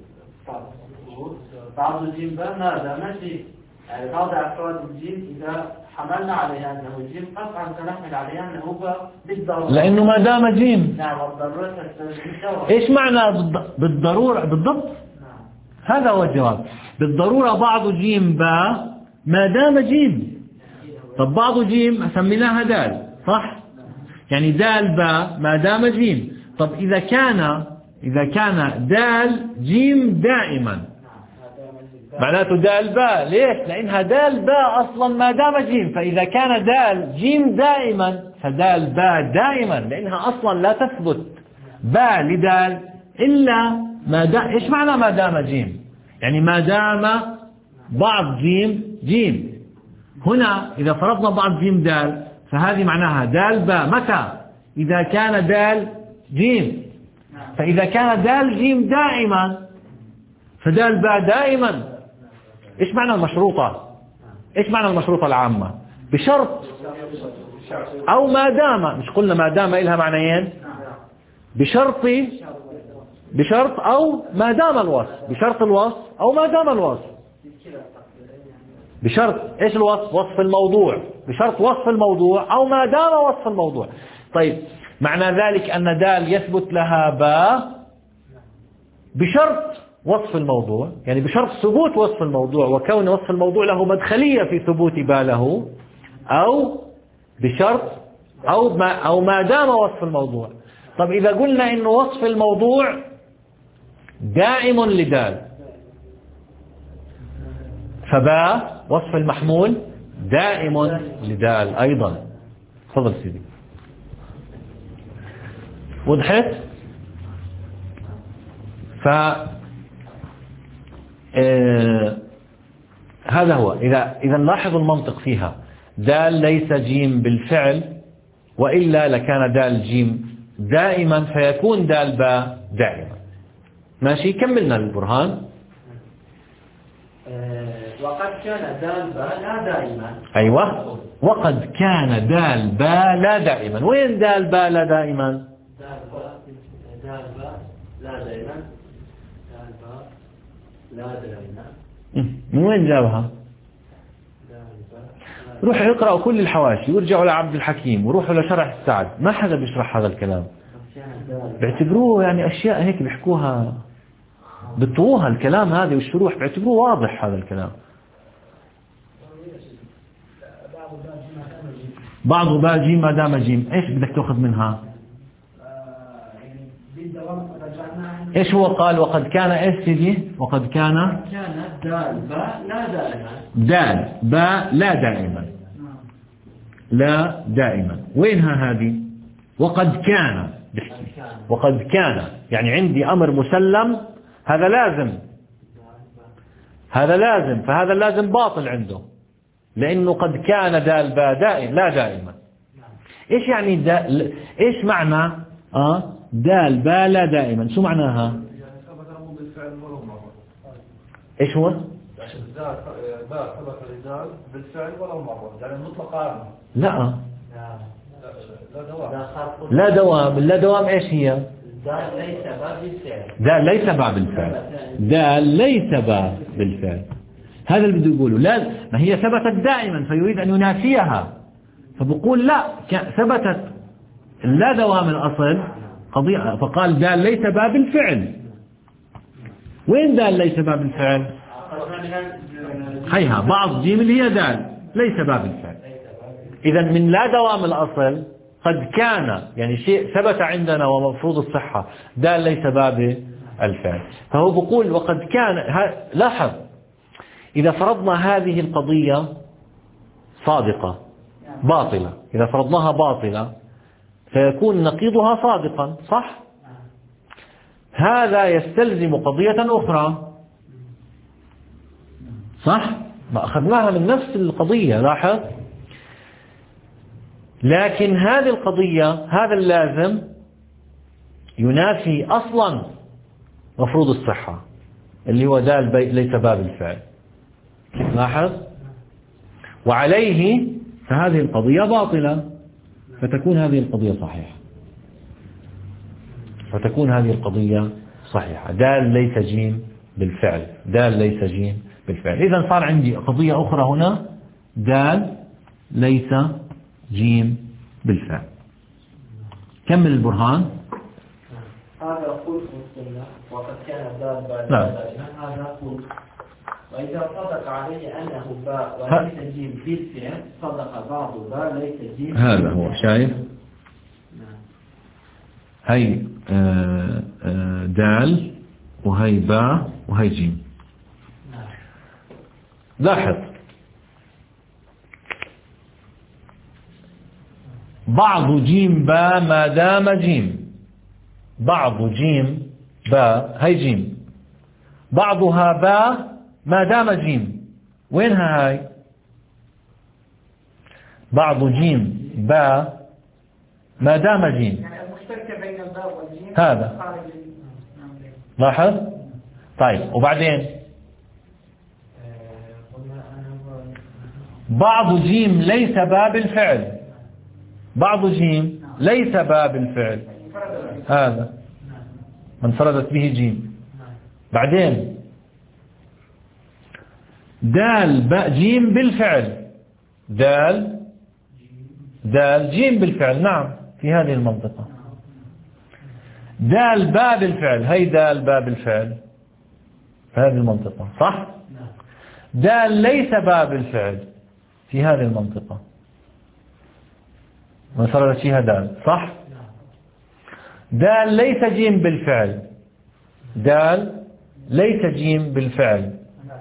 بعض الجيم ماذا ما جيم، يعني بعض أفراد الجيم إذا حملنا عليها أنه جيم قطعا سنحمل عليها أنه هو بالضرورة، لأنه ما دام جيم. نعم، والضرورة تستلزم. إيش معنى بالضرورة بالضبط؟ نعم. هذا هو الجواب. بالضرورة بعض جيم باء ما دام جيم. طب بعض جيم سميناها دال، صح؟ يعني دال باء ما دام جيم. طب إذا كان إذا كان دال جيم دائما معناته دال باء، ليش؟ لأنها دال باء أصلا ما دام جيم، فإذا كان دال جيم دائما فدال باء دائما، لأنها أصلا لا تثبت باء لدال إلا ما دام. إيش معنى ما دام جيم؟ يعني ما دام بعض جيم جيم. هنا إذا فرضنا بعض جيم دال فهذه معناها دال باء متى؟ إذا كان دال جيم. فإذا كان دال جيم دائما فدال باء دائما. إيش معنى المشروطة؟ إيش معنى المشروطة العامة؟ بشرط أو ما دام، مش قلنا ما دام إلها معنيين؟ بشرط بشرط أو ما دام الوصف، بشرط الوصف أو ما دام الوصف. بشرط إيش الوصف؟ وصف الموضوع، بشرط وصف الموضوع أو ما دام وصف الموضوع. طيب معنى ذلك أن دال يثبت لها باء بشرط وصف الموضوع، يعني بشرط ثبوت وصف الموضوع وكون وصف الموضوع له مدخلية في ثبوت باء له، أو بشرط أو ما, أو ما دام وصف الموضوع. طب إذا قلنا إنه وصف الموضوع دائم لدال فباء وصف المحمول دائم لدال أيضا. تفضل سيدي. وضحت؟ ف آه هذا هو. إذا إذا نلاحظ المنطق فيها، دال ليس جيم بالفعل، وإلا لكان دال جيم دائما فيكون دال باء دائما. ماشي، كملنا البرهان. وقد كان دال باء لا دائما. أيوة، وقد كان دال باء لا دائما. وين دال باء لا دائما؟ دال باء دال باء لا دائما دال باء لا دائما. من وين جابها؟ روحوا يقرأوا كل الحواشي ويرجعوا لعبد الحكيم وروحوا لشرح السعد، ما حدا بيشرح هذا الكلام، بيعتبروه يعني أشياء هيك بيحكوها بيطوها الكلام هذه والشروح، بيعتبروه واضح هذا الكلام. بعض باء جيم ما دام جيم، ايش بدك تاخذ منها؟ ايش هو قال؟ وقد كان ايش سيدي؟ وقد كان كان دال باء لا دائما. دال باء لا دائما، لا دائما. وينها هذه؟ وقد كان بحكي. وقد كان يعني عندي أمر مسلم، هذا لازم، هذا لازم، فهذا اللازم باطل عنده، لأنه قد كان دال باء دائم لا دائما. إيش يعني دال؟ إيش معنى آه دال باء لا دائما؟ شو معناها؟ إيش هو؟ باء ثبت لدال بالفعل ولو مرة، يعني مطلقا. لا لا دوام. لا دوام. لا دوام ايش هي؟ دال ليس باء بالفعل. دال ليس باء بالفعل. دال ليس باء بالفعل. هذا اللي بده يقوله. لا، ما هي ثبتت دائما فيريد أن ينافيها، فبقول لا، ثبتت لا دوام الأصل قضية، فقال دال ليس باء بالفعل. وين دال ليس باء بالفعل؟ هيها بعض جيم اللي هي دال ليس باء بالفعل. إذا من لا دوام الأصل قد كان يعني شيء ثبت عندنا ومفروض الصحة، دال ليس باء بالفعل. فهو بقول وقد كان. لاحظ، إذا فرضنا هذه القضية صادقة باطلة، إذا فرضناها باطلة فيكون نقيضها صادقا، صح؟ هذا يستلزم قضية أخرى، صح؟ ما أخذناها من نفس القضية، لاحظ. لكن هذه القضية، هذا اللازم ينافي أصلا مفروض الصحة اللي هو دال ليس باء بالفعل، لاحظ. وعليه فهذه القضية باطلة، فتكون هذه القضية صحيحة، فتكون هذه القضية صحيحة. دال ليس جيم بالفعل، دال ليس جيم بالفعل. إذن صار عندي قضية أخرى هنا، دال ليس جيم بالفعل. كمل البرهان. هذا قول السنة وقد كان دال باء نعم. هذا قول. وإذا صدق عليه أنه باء وليس جيم بالفعل صدق بعض باء ليس جيم. هذا هو، شايف؟ هي آه آه دال وهي باء وهي جيم. لاحظ بعض جيم باء ما دام جيم، بعض جيم باء هي جيم، بعضها باء ما دام جيم. وينها هاي؟ بعض جيم باء ما دام جيم، يعني المشتركة بين الباء والجيم هذا. لاحظ. طيب وبعدين بعض جيم ليس باء بالفعل، بعض جيم ليس باء بالفعل، هذا انفردت به جيم. بعدين دال باء جيم بالفعل، دال دال جيم بالفعل، نعم في هذه المنطقة. دال باء بالفعل، هي دال باء بالفعل في هذه المنطقة، صح؟ دال ليس باء بالفعل في هذه المنطقة، وانفردت فيها دال، صح؟ دال ليس جيم بالفعل، دال ليس جيم بالفعل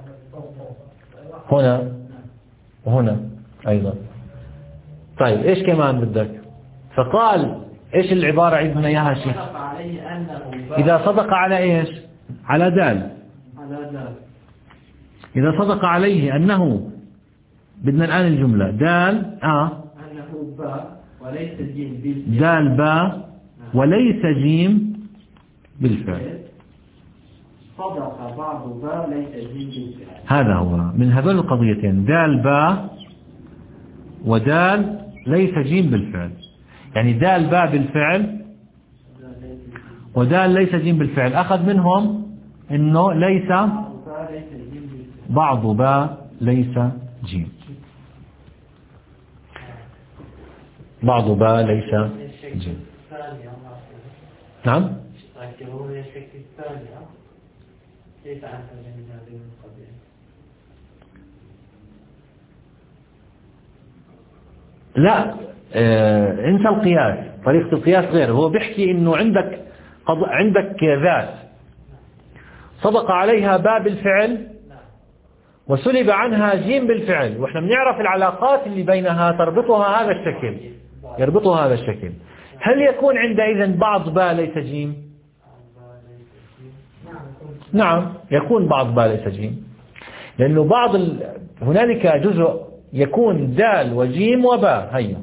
هنا وهنا أيضا. طيب إيش كمان بدك؟ فقال إيش العبارة عندنا إياها شيء؟ إذا صدق على إيش؟ على دال. إذا صدق عليه أنه، بدنا الآن الجملة دال آه أنه باء وليس جيم بالفعل، دال باء وليس جيم بالفعل، صدق بعض باء ليس جيم بالفعل. هذا هو من هذول القضيتين، دال باء ودال ليس جيم بالفعل. يعني دال باء بالفعل ودال ليس جيم بالفعل، أخذ منهم إنه ليس بعض باء ليس جيم، بعض باء ليس جيم. نعم. لا آه، انسى القياس، طريقة القياس غير. هو بيحكي انه عندك قض... عندك ذات صدق عليها باء بالفعل وسلب عنها جيم بالفعل، واحنا بنعرف العلاقات اللي بينها تربطها هذا الشكل، يربطها هذا الشكل. هل يكون عندئذ بعض باء ليس جيم؟ نعم يكون بعض باء ليس جيم، لأنه بعض ال... هنالك جزء يكون دال وجيم وباء. هيا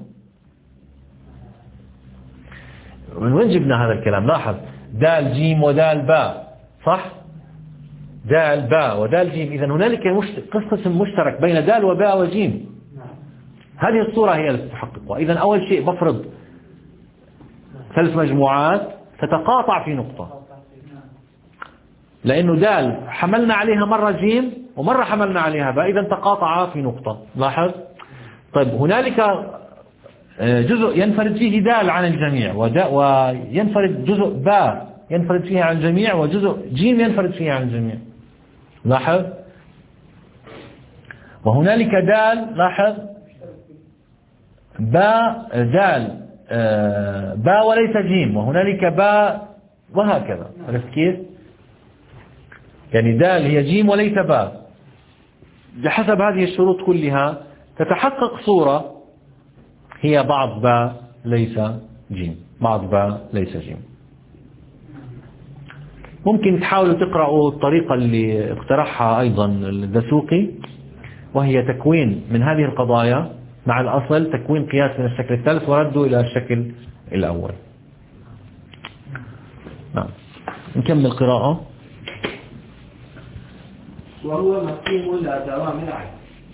من وين جبنا هذا الكلام؟ لاحظ دال جيم ودال باء، صح؟ دال باء ودال جيم، إذن هنالك قسم مشترك بين دال وباء وجيم. هذه الصورة هي التي تحققها. إذن أول شيء بفرض ثلاث مجموعات تتقاطع في نقطة، لأنه دال حملنا عليها مرة جيم ومرة حملنا عليها باء، إذن تقاطع في نقطة. لاحظ. طيب هنالك جزء ينفرد فيه دال عن الجميع، وينفرد جزء باء ينفرد فيه عن الجميع، وجزء جيم ينفرد فيه عن الجميع. لاحظ. وهنالك دال، لاحظ باء دال باء وليس جيم، وهنالك باء، وهكذا. عرفت كيف؟ يعني دال هي جيم وليس باء. بحسب هذه الشروط كلها تتحقق صورة هي بعض باء ليس جيم، بعض باء ليس جيم. ممكن تحاولوا تقرأوا الطريقة اللي اقترحها أيضا الدسوقي، وهي تكوين من هذه القضايا مع الأصل، تكوين قياس من الشكل الثالث وردوا إلى الشكل الأول. نعم نكمل قراءة. وهو مفهوم لا دوام العين،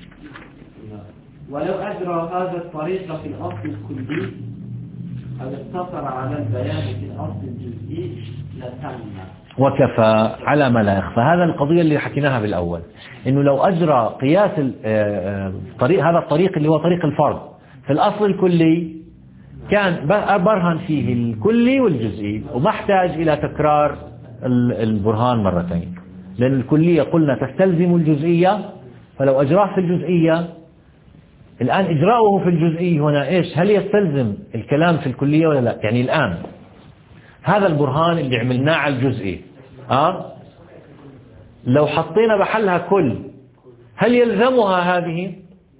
ولو أجرى هذا الطريق في الأصل الكلي أو اقتصر على البيان في الأصل الجزئي لتم وكفى على ما لا يخفى. هذا القضية اللي حكيناها بالأول، إنه لو أجرى قياس الطريق، هذا الطريق اللي هو طريق الفرض في الأصل الكلي، كان برهن فيه الكلي والجزئي وما احتاج إلى تكرار البرهان مرتين، لأن الكلية قلنا تستلزم الجزئية، فلو أجراه في الجزئية الآن إجراؤه في الجزئي هنا إيش؟ هل يستلزم الكلام في الكلية ولا لا؟ يعني الآن هذا البرهان اللي عملناه على الجزئي أه؟ لو حطينا بحلها كل، هل يلزمها هذه؟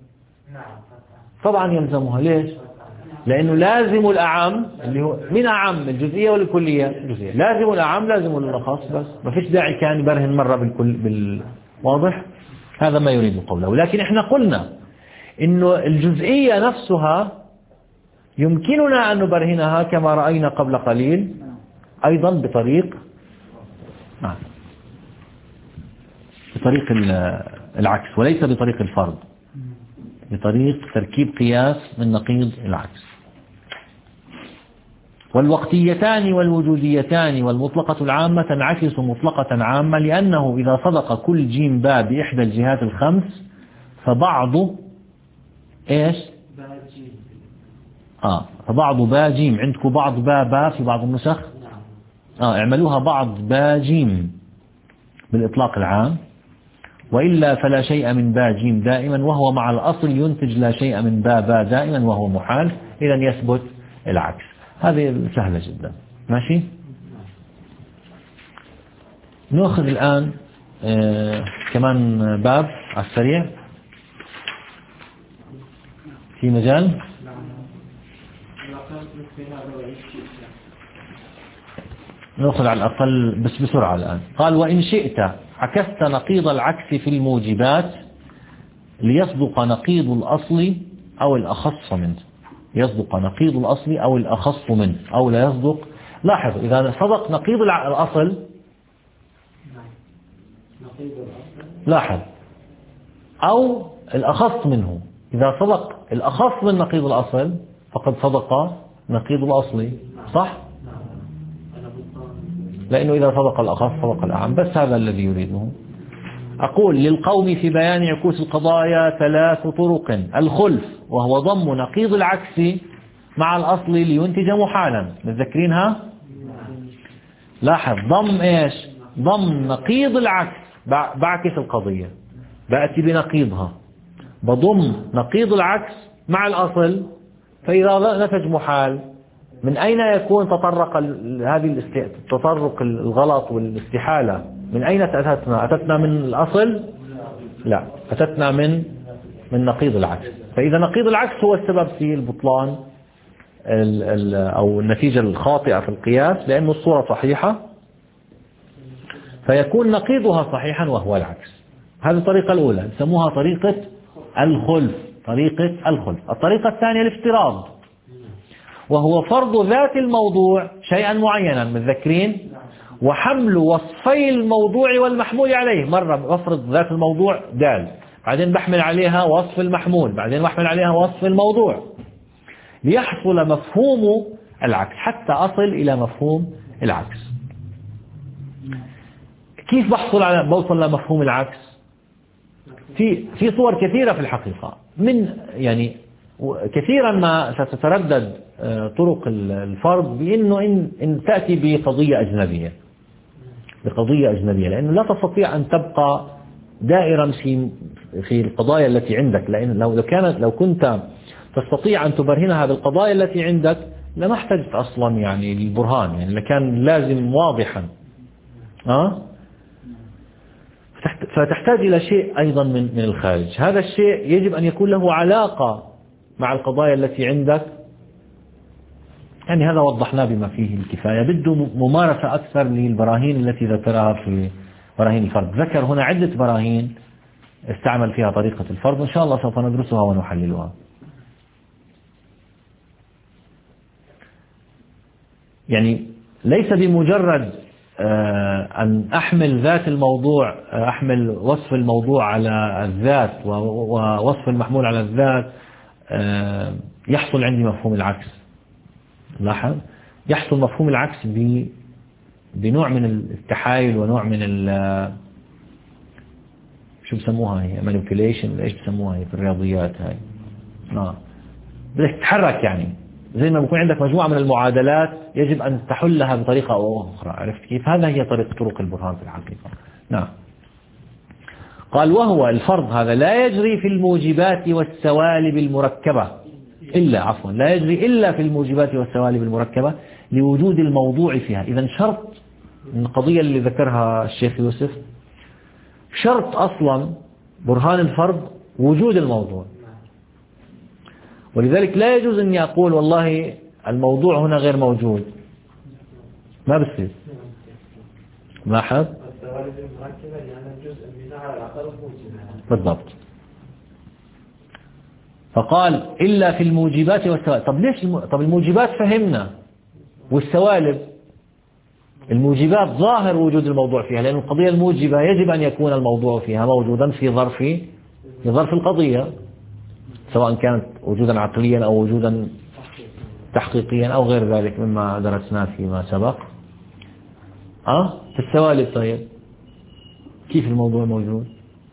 طبعا يلزمها. ليش؟ لأنه لازم الأعم اللي هو من أعم الجزئية ولا الكلية؟ الجزئية. لازم الأعم لازم الأخص، بس ما فيش داعي كان يبرهن مرة بالكل بالواضح. هذا ما يريد قوله. لكن احنا قلنا إنه الجزئية نفسها يمكننا أن نبرهنها كما رأينا قبل قليل أيضا بطريق نعم بطريق العكس، وليس بطريق الفرض، بطريق تركيب قياس من نقيض العكس. والوقتيتان والوجوديتان والمطلقة العامة تنعكس مطلقة عامة، لأنه إذا صدق كل جيم باء بإحدى الجهات الخمس فبعض إيش؟ آه فبعض باء جيم. عندكم بعض باء باء في بعض النسخ؟ آه اعملوها بعض باء جيم بالإطلاق العام، وإلا فلا شيء من باء جيم دائما، وهو مع الأصل ينتج لا شيء من باء باء دائما وهو محال، إذا يثبت العكس. هذه سهلة جدا. ماشي. نأخذ الآن آه كمان باب على السريع في مجال نأخذ على الأقل بس بسرعة الآن. قال وإن شئت عكست نقيض العكس في الموجبات ليصدق نقيض الأصل أو الأخص منه. يصدق نقيض الأصل أو الأخص منه، أو لا يصدق. لاحظ إذا صدق نقيض الأصل، لاحظ، أو الأخص منه. إذا صدق الأخص من نقيض الأصل فقد صدق نقيض الأصل، صح؟ لأنه إذا صدق الأخص صدق الأعم. بس هذا الذي يريده. أقول للقوم في بيان عكوس القضايا ثلاث طرق: الخلف وهو ضم نقيض العكس مع الأصل لينتج محالا. متذكرينها؟ لاحظ ضم إيش؟ ضم نقيض العكس. بعكس القضية، بأتي بنقيضها، بضم نقيض العكس مع الأصل، فإذا نتج محال من أين يكون تطرق هذه التطرق الغلط والاستحالة؟ من أين أتتنا؟ أتتنا من الأصل؟ لا، أتتنا من من نقيض العكس. فإذا نقيض العكس هو السبب في البطلان أو النتيجة الخاطئة في القياس، لأن الصورة صحيحة فيكون نقيضها صحيحا وهو العكس. هذه الطريقة الأولى يسموها طريقة الخلف. طريقة الخلف. الطريقة الثانية الافتراض، وهو فرض ذات الموضوع شيئا معينا. متذكرين؟ وحمل وصفي الموضوع والمحمول عليه. مرة بفرض ذات الموضوع دال، بعدين بحمل عليها وصف المحمول، بعدين بحمل عليها وصف الموضوع، ليحصل مفهوم العكس، حتى أصل إلى مفهوم العكس. كيف بحصل على بوصل لمفهوم العكس؟ في في صور كثيرة في الحقيقة. من يعني كثيرا ما ستتردد طرق الفرض بأنه إن, إن تأتي بقضية أجنبية بقضية أجنبية لأنه لا تستطيع أن تبقى دائرا في في القضايا التي عندك. لأن لو كانت لو كنت تستطيع أن تبرهنها بالقضايا التي عندك لما احتجت أصلا يعني البرهان، يعني لكان لازم واضحا. أه؟ فتحتاج إلى شيء أيضا من من الخارج. هذا الشيء يجب أن يكون له علاقة مع القضايا التي عندك. يعني هذا وضحناه بما فيه الكفاية. بده ممارسة أكثر للبراهين التي ذكرها في براهين الفرض. ذكر هنا عدة براهين استعمل فيها طريقة الفرض، وإن شاء الله سوف ندرسها ونحللها. يعني ليس بمجرد أن أحمل ذات الموضوع، أحمل وصف الموضوع على الذات ووصف المحمول على الذات يحصل عندي مفهوم العكس. لاحظ، يحصل مفهوم العكس بنوع من التحايل ونوع من ال شو بسموها هي manipulation، ايش بسموها هي في الرياضيات هاي. آه. بدك تتحرك، يعني زي ما بيكون عندك مجموعة من المعادلات يجب أن تحلها بطريقة أو أخرى. عرفت كيف؟ هذا هي طريقة طرق البرهان في الحقيقة. نعم. قال وهو الفرض هذا لا يجري في الموجبات والسوالب المركبة. إلا عفوا لا يجري إلا في الموجبات والسوالب المركبة لوجود الموضوع فيها. إذا شرط من القضية اللي ذكرها الشيخ يوسف، شرط أصلا برهان الفرض وجود الموضوع، ولذلك لا يجوز أن يقول والله الموضوع هنا غير موجود، ما بصير. لاحظ بالضبط. فقال إلا في الموجبات والسوالب. طب ليش الم... طب الموجبات فهمنا، والسوالب الموجبات ظاهر وجود الموضوع فيها، لأن القضية الموجبة يجب أن يكون الموضوع فيها موجودا في ظرف في ظرف القضية، سواء كانت وجودا عقليا أو وجودا تحقيقيا أو غير ذلك مما درسناه فيما سبق. أه في السوالب طيب كيف الموضوع موجود؟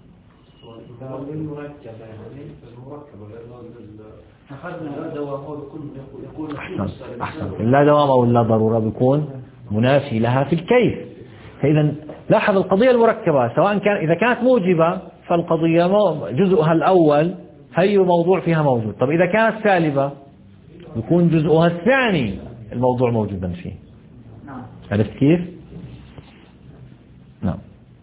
أحسن أحسن لا دوام أو لا ضرورة بيكون منافي لها في الكيف. فإذا لاحظ القضية المركبة سواء كان إذا كانت موجبة فالقضية جزءها الأول هي موضوع فيها موجود. طب إذا كانت سالبة يكون جزءها الثاني الموضوع موجودا فيه. عرفت كيف؟ نعم.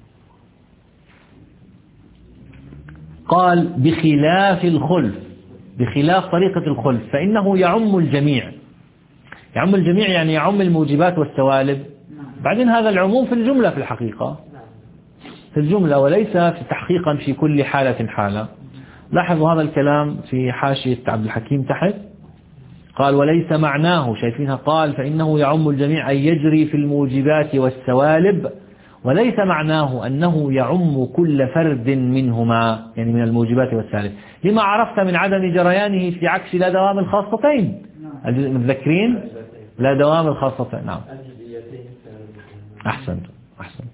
قال بخلاف الخلف، بخلاف طريقة الخلف فإنه يعم الجميع. يعم الجميع يعني يعم الموجبات والسوالب. بعدين هذا العموم في الجملة في الحقيقة في الجملة وليس في تحقيقا في كل حالة حالة. لاحظوا هذا الكلام في حاشية عبد الحكيم تحت، قال وليس معناه، شايفينها، قال فإنه يعم الجميع أي يجري في الموجبات والسوالب، وليس معناه أنه يعم كل فرد منهما يعني من الموجبات والسوالب، لما عرفت من عدم جريانه في عكس لا دوام الخاصتين. متذكرين لا دوام الخاصتين. نعم أحسنت أحسنت.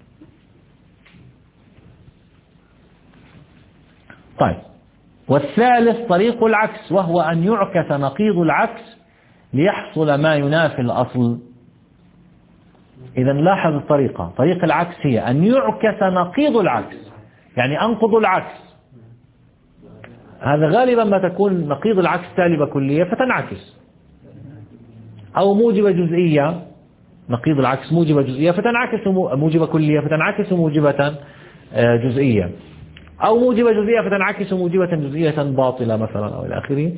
طيب والثالث طريق العكس، وهو أن يعكس نقيض العكس ليحصل ما ينافي الأصل. إذا لاحظ الطريقة، طريق العكس هي أن يعكس نقيض العكس، يعني أنقض العكس. هذا غالبا ما تكون نقيض العكس سالبة كلية فتنعكس، أو موجبة جزئية، نقيض العكس موجبة جزئية فتنعكس موجبة كلية فتنعكس موجبة جزئية، أو موجبة جزئية فتنعكس موجبة جزئية باطلة مثلا أو إلى آخره.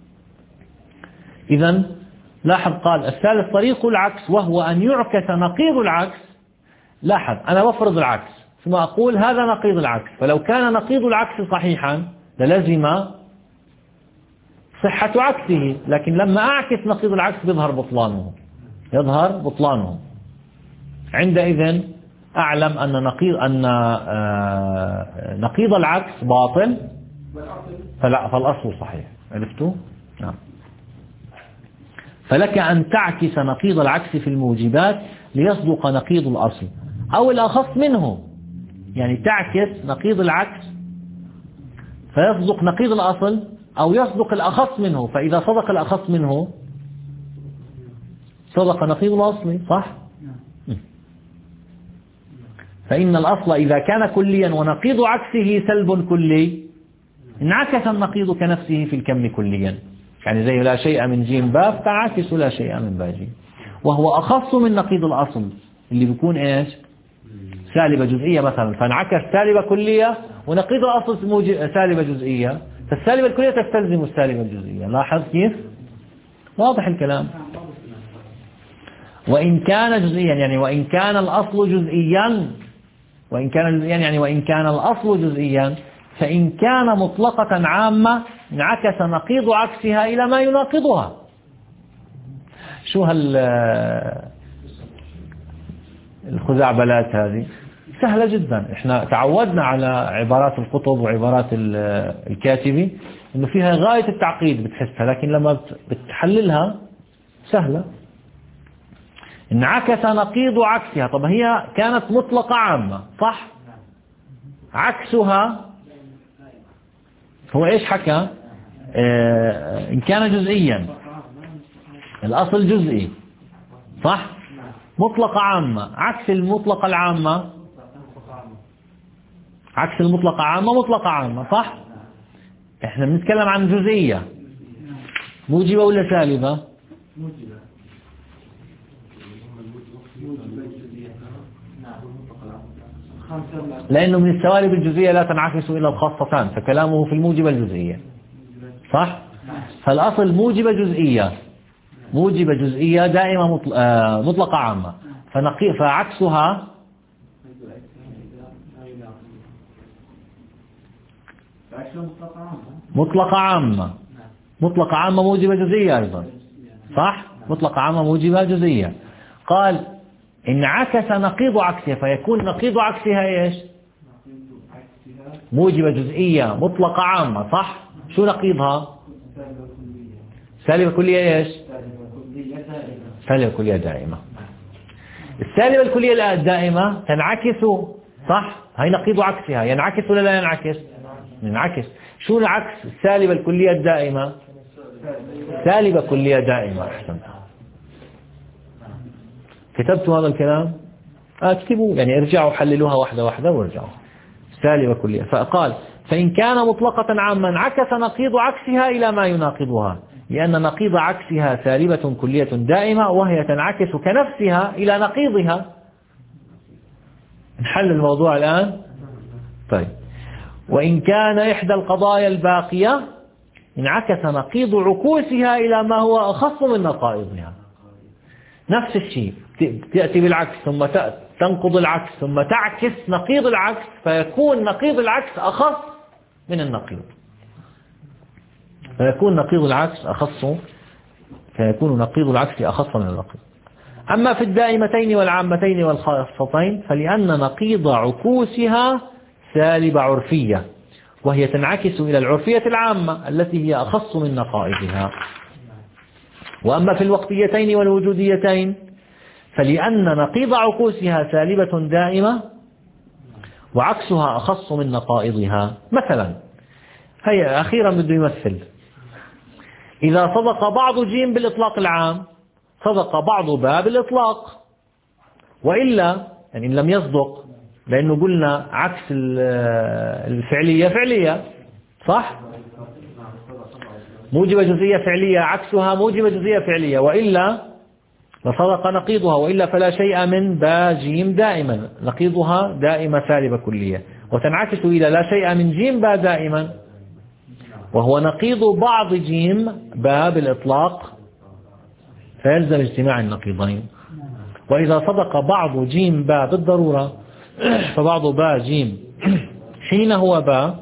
إذن لاحظ قال الثالث طريق العكس، وهو أن يعكس نقيض العكس. لاحظ أنا بفرض العكس ثم أقول هذا نقيض العكس، فلو كان نقيض العكس صحيحا للزم صحة عكسه، لكن لما أعكس نقيض العكس يظهر بطلانه يظهر بطلانه عندئذ أعلم أن نقيض أن نقيض العكس باطل فلا فالأصل صحيح. عرفتوا؟ نعم. فلك أن تعكس نقيض العكس في الموجبات ليصدق نقيض الأصل أو الأخص منه، يعني تعكس نقيض العكس فيصدق نقيض الأصل أو يصدق الأخص منه، فإذا صدق الأخص منه صدق نقيض الأصل. صح؟ فإن الأصل إذا كان كليا ونقيض عكسه سلب كلي انعكس النقيض كنفسه في الكم كليا، يعني زي لا شيء من جيم باب تعاكس لا شيء من باجي، وهو أخص من نقيض الأصل اللي بيكون إيش سالبة جزئية مثلا، فانعكس سالبة كلية ونقيض الأصل سالبة جزئية، فالسالبة الكلية تستلزم السالبة الجزئية. لاحظ كيف؟ واضح الكلام. وإن كان جزئيا يعني وإن كان الأصل جزئيا وإن كان جزئيا يعني وإن كان الأصل جزئيا فإن كان مطلقة عامة انعكس نقيض عكسها إلى ما يناقضها. شو هال الخزعبلات هذه؟ سهلة جدا. احنا تعودنا على عبارات القطب وعبارات الكاتبي انه فيها غاية التعقيد بتحسها، لكن لما بتحللها سهلة. انعكس نقيض عكسها. طب هي كانت مطلقة عامة صح؟ عكسها هو ايش حكى؟ اه ان كان جزئيا الاصل جزئي صح؟ مطلقة عامة. عكس المطلقة العامة عكس المطلقة عامة مطلقة عامة صح؟ احنا بنتكلم عن جزئية. موجبة ولا سالبة؟ موجبة. لأنه من السوالب الجزئية لا تنعكس إلى الخاصتان، فكلامه في الموجبة الجزئية صح؟ فالأصل موجبة جزئية، موجبة جزئية دائمة مطلقة عامة، فنقي فعكسها مطلقة عامة، مطلقة عامة موجبة جزئية أيضا صح؟ مطلقة عامة موجبة جزئية. قال انعكس نقيض عكسها، فيكون نقيض عكسها ايش؟ موجبة جزئية مطلقة عامة صح؟ شو نقيضها؟ سالبة كلية ايش؟ سالبة كلية دائمة. السالبة الكلية الدائمة تنعكس صح؟ هي نقيض عكسها، ينعكس ولا لا ينعكس؟ ينعكس. شو العكس السالبة الكلية الدائمة؟ سالبة كلية دائمة. أحسنت. كتبتوا هذا الكلام؟ اكتبوا يعني ارجعوا حللوها واحدة واحدة وارجعوا. سالبة كلية. فقال فإن كان مطلقة عاما انعكس نقيض عكسها إلى ما يناقضها، لأن نقيض عكسها سالبة كلية دائمة وهي تنعكس كنفسها إلى نقيضها. نحل الموضوع الآن. طيب وإن كان إحدى القضايا الباقية انعكس نقيض عكوسها إلى ما هو أخص من نقائضها. نفس الشيء تأتي بالعكس ثم تنقض العكس ثم تعكس نقيض العكس، فيكون نقيض العكس أخص من النقيض، فيكون نقيض العكس أخص فيكون نقيض العكس أخص من النقيض. أما في الدائمتين والعامتين والخاصتين فلأن نقيض عكوسها سالبة عرفية، وهي تنعكس إلى العرفية العامة التي هي أخص من نقائضها. وأما في الوقتيتين والوجوديتين فلأن نقيض عكوسها سالبة دائمة وعكسها أخص من نقائضها. مثلا هيا أخيرا بده يمثل، إذا صدق بعض جيم بالإطلاق العام صدق بعض باء بالإطلاق، وإلا يعني إن لم يصدق، لأنه قلنا عكس الفعلية فعلية صح؟ موجبة جزئية فعلية عكسها موجبة جزئية فعلية، وإلا لصدق نقيضها، وإلا فلا شيء من باء جيم دائما، نقيضها دائمة سالبة كلية، وتنعكس إلى لا شيء من جيم باء دائما، وهو نقيض بعض جيم باء بالإطلاق، فيلزم اجتماع النقيضين. وإذا صدق بعض جيم باء بالضرورة فبعض باء جيم حين هو باء،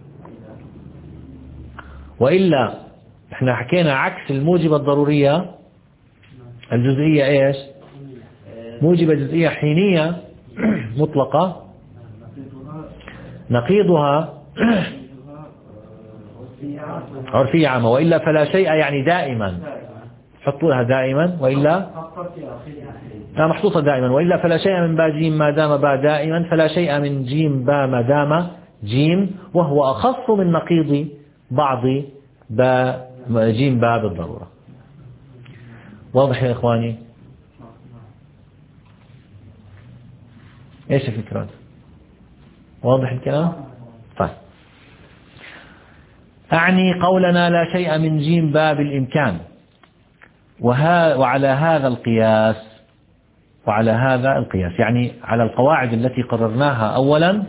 وإلا احنا حكينا عكس الموجبة الضرورية الجزئية ايش؟ موجبة جزئية حينية مطلقة، نقيضها عرفية عامة، وإلا فلا شيء يعني دائما، حطوا لها دائما، وإلا لا محطوطة دائما، وإلا فلا شيء من باء جيم ما دام باء دائما، فلا شيء من جيم باء ما دام جيم، وهو أخص من نقيض بعض باء جيم باء بالضرورة. واضح يا إخواني؟ إيش الفكرة؟ واضح الكلام؟ طيب أعني قولنا لا شيء من جيم باء بالإمكان، وها وعلى هذا القياس وعلى هذا القياس يعني على القواعد التي قررناها أولا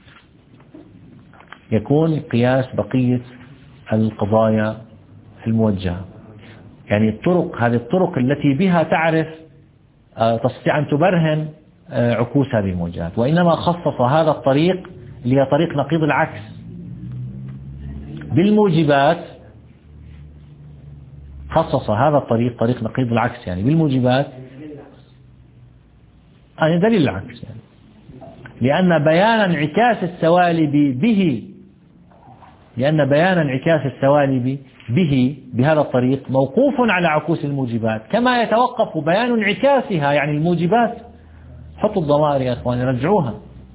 يكون قياس بقية القضايا الموجهة، يعني الطرق هذه الطرق التي بها تعرف تستطيع أن تبرهن عكوس هذه الموجهات، وإنما خصص هذا الطريق اللي هي طريق نقيض العكس بالموجبات، خصص هذا الطريق طريق نقيض العكس يعني بالموجبات، يعني دليل العكس يعني، لأن بيان انعكاس السوالب به لأن بيان انعكاس السوالب به بهذا الطريق موقوف على عكوس الموجبات، كما يتوقف بيان انعكاسها يعني الموجبات. حطوا الضمائر يا أخواني رجعوها،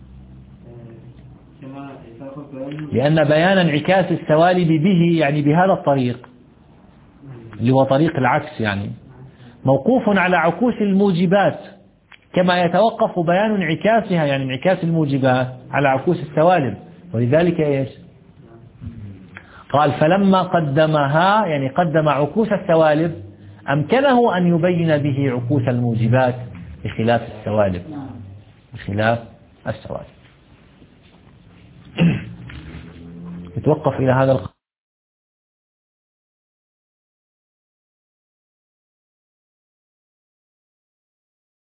لأن بيان انعكاس السوالب به يعني بهذا الطريق اللي هو طريق العكس يعني موقوف على عكوس الموجبات، كما يتوقف بيان انعكاسها يعني انعكاس الموجبات على عكوس السوالب. ولذلك ايش قال فلما قدمها يعني قدم عكوس السوالب أمكنه أن يبين به عكوس الموجبات بخلاف السوالب بخلاف السوالب. يتوقف إلى هذا القدر.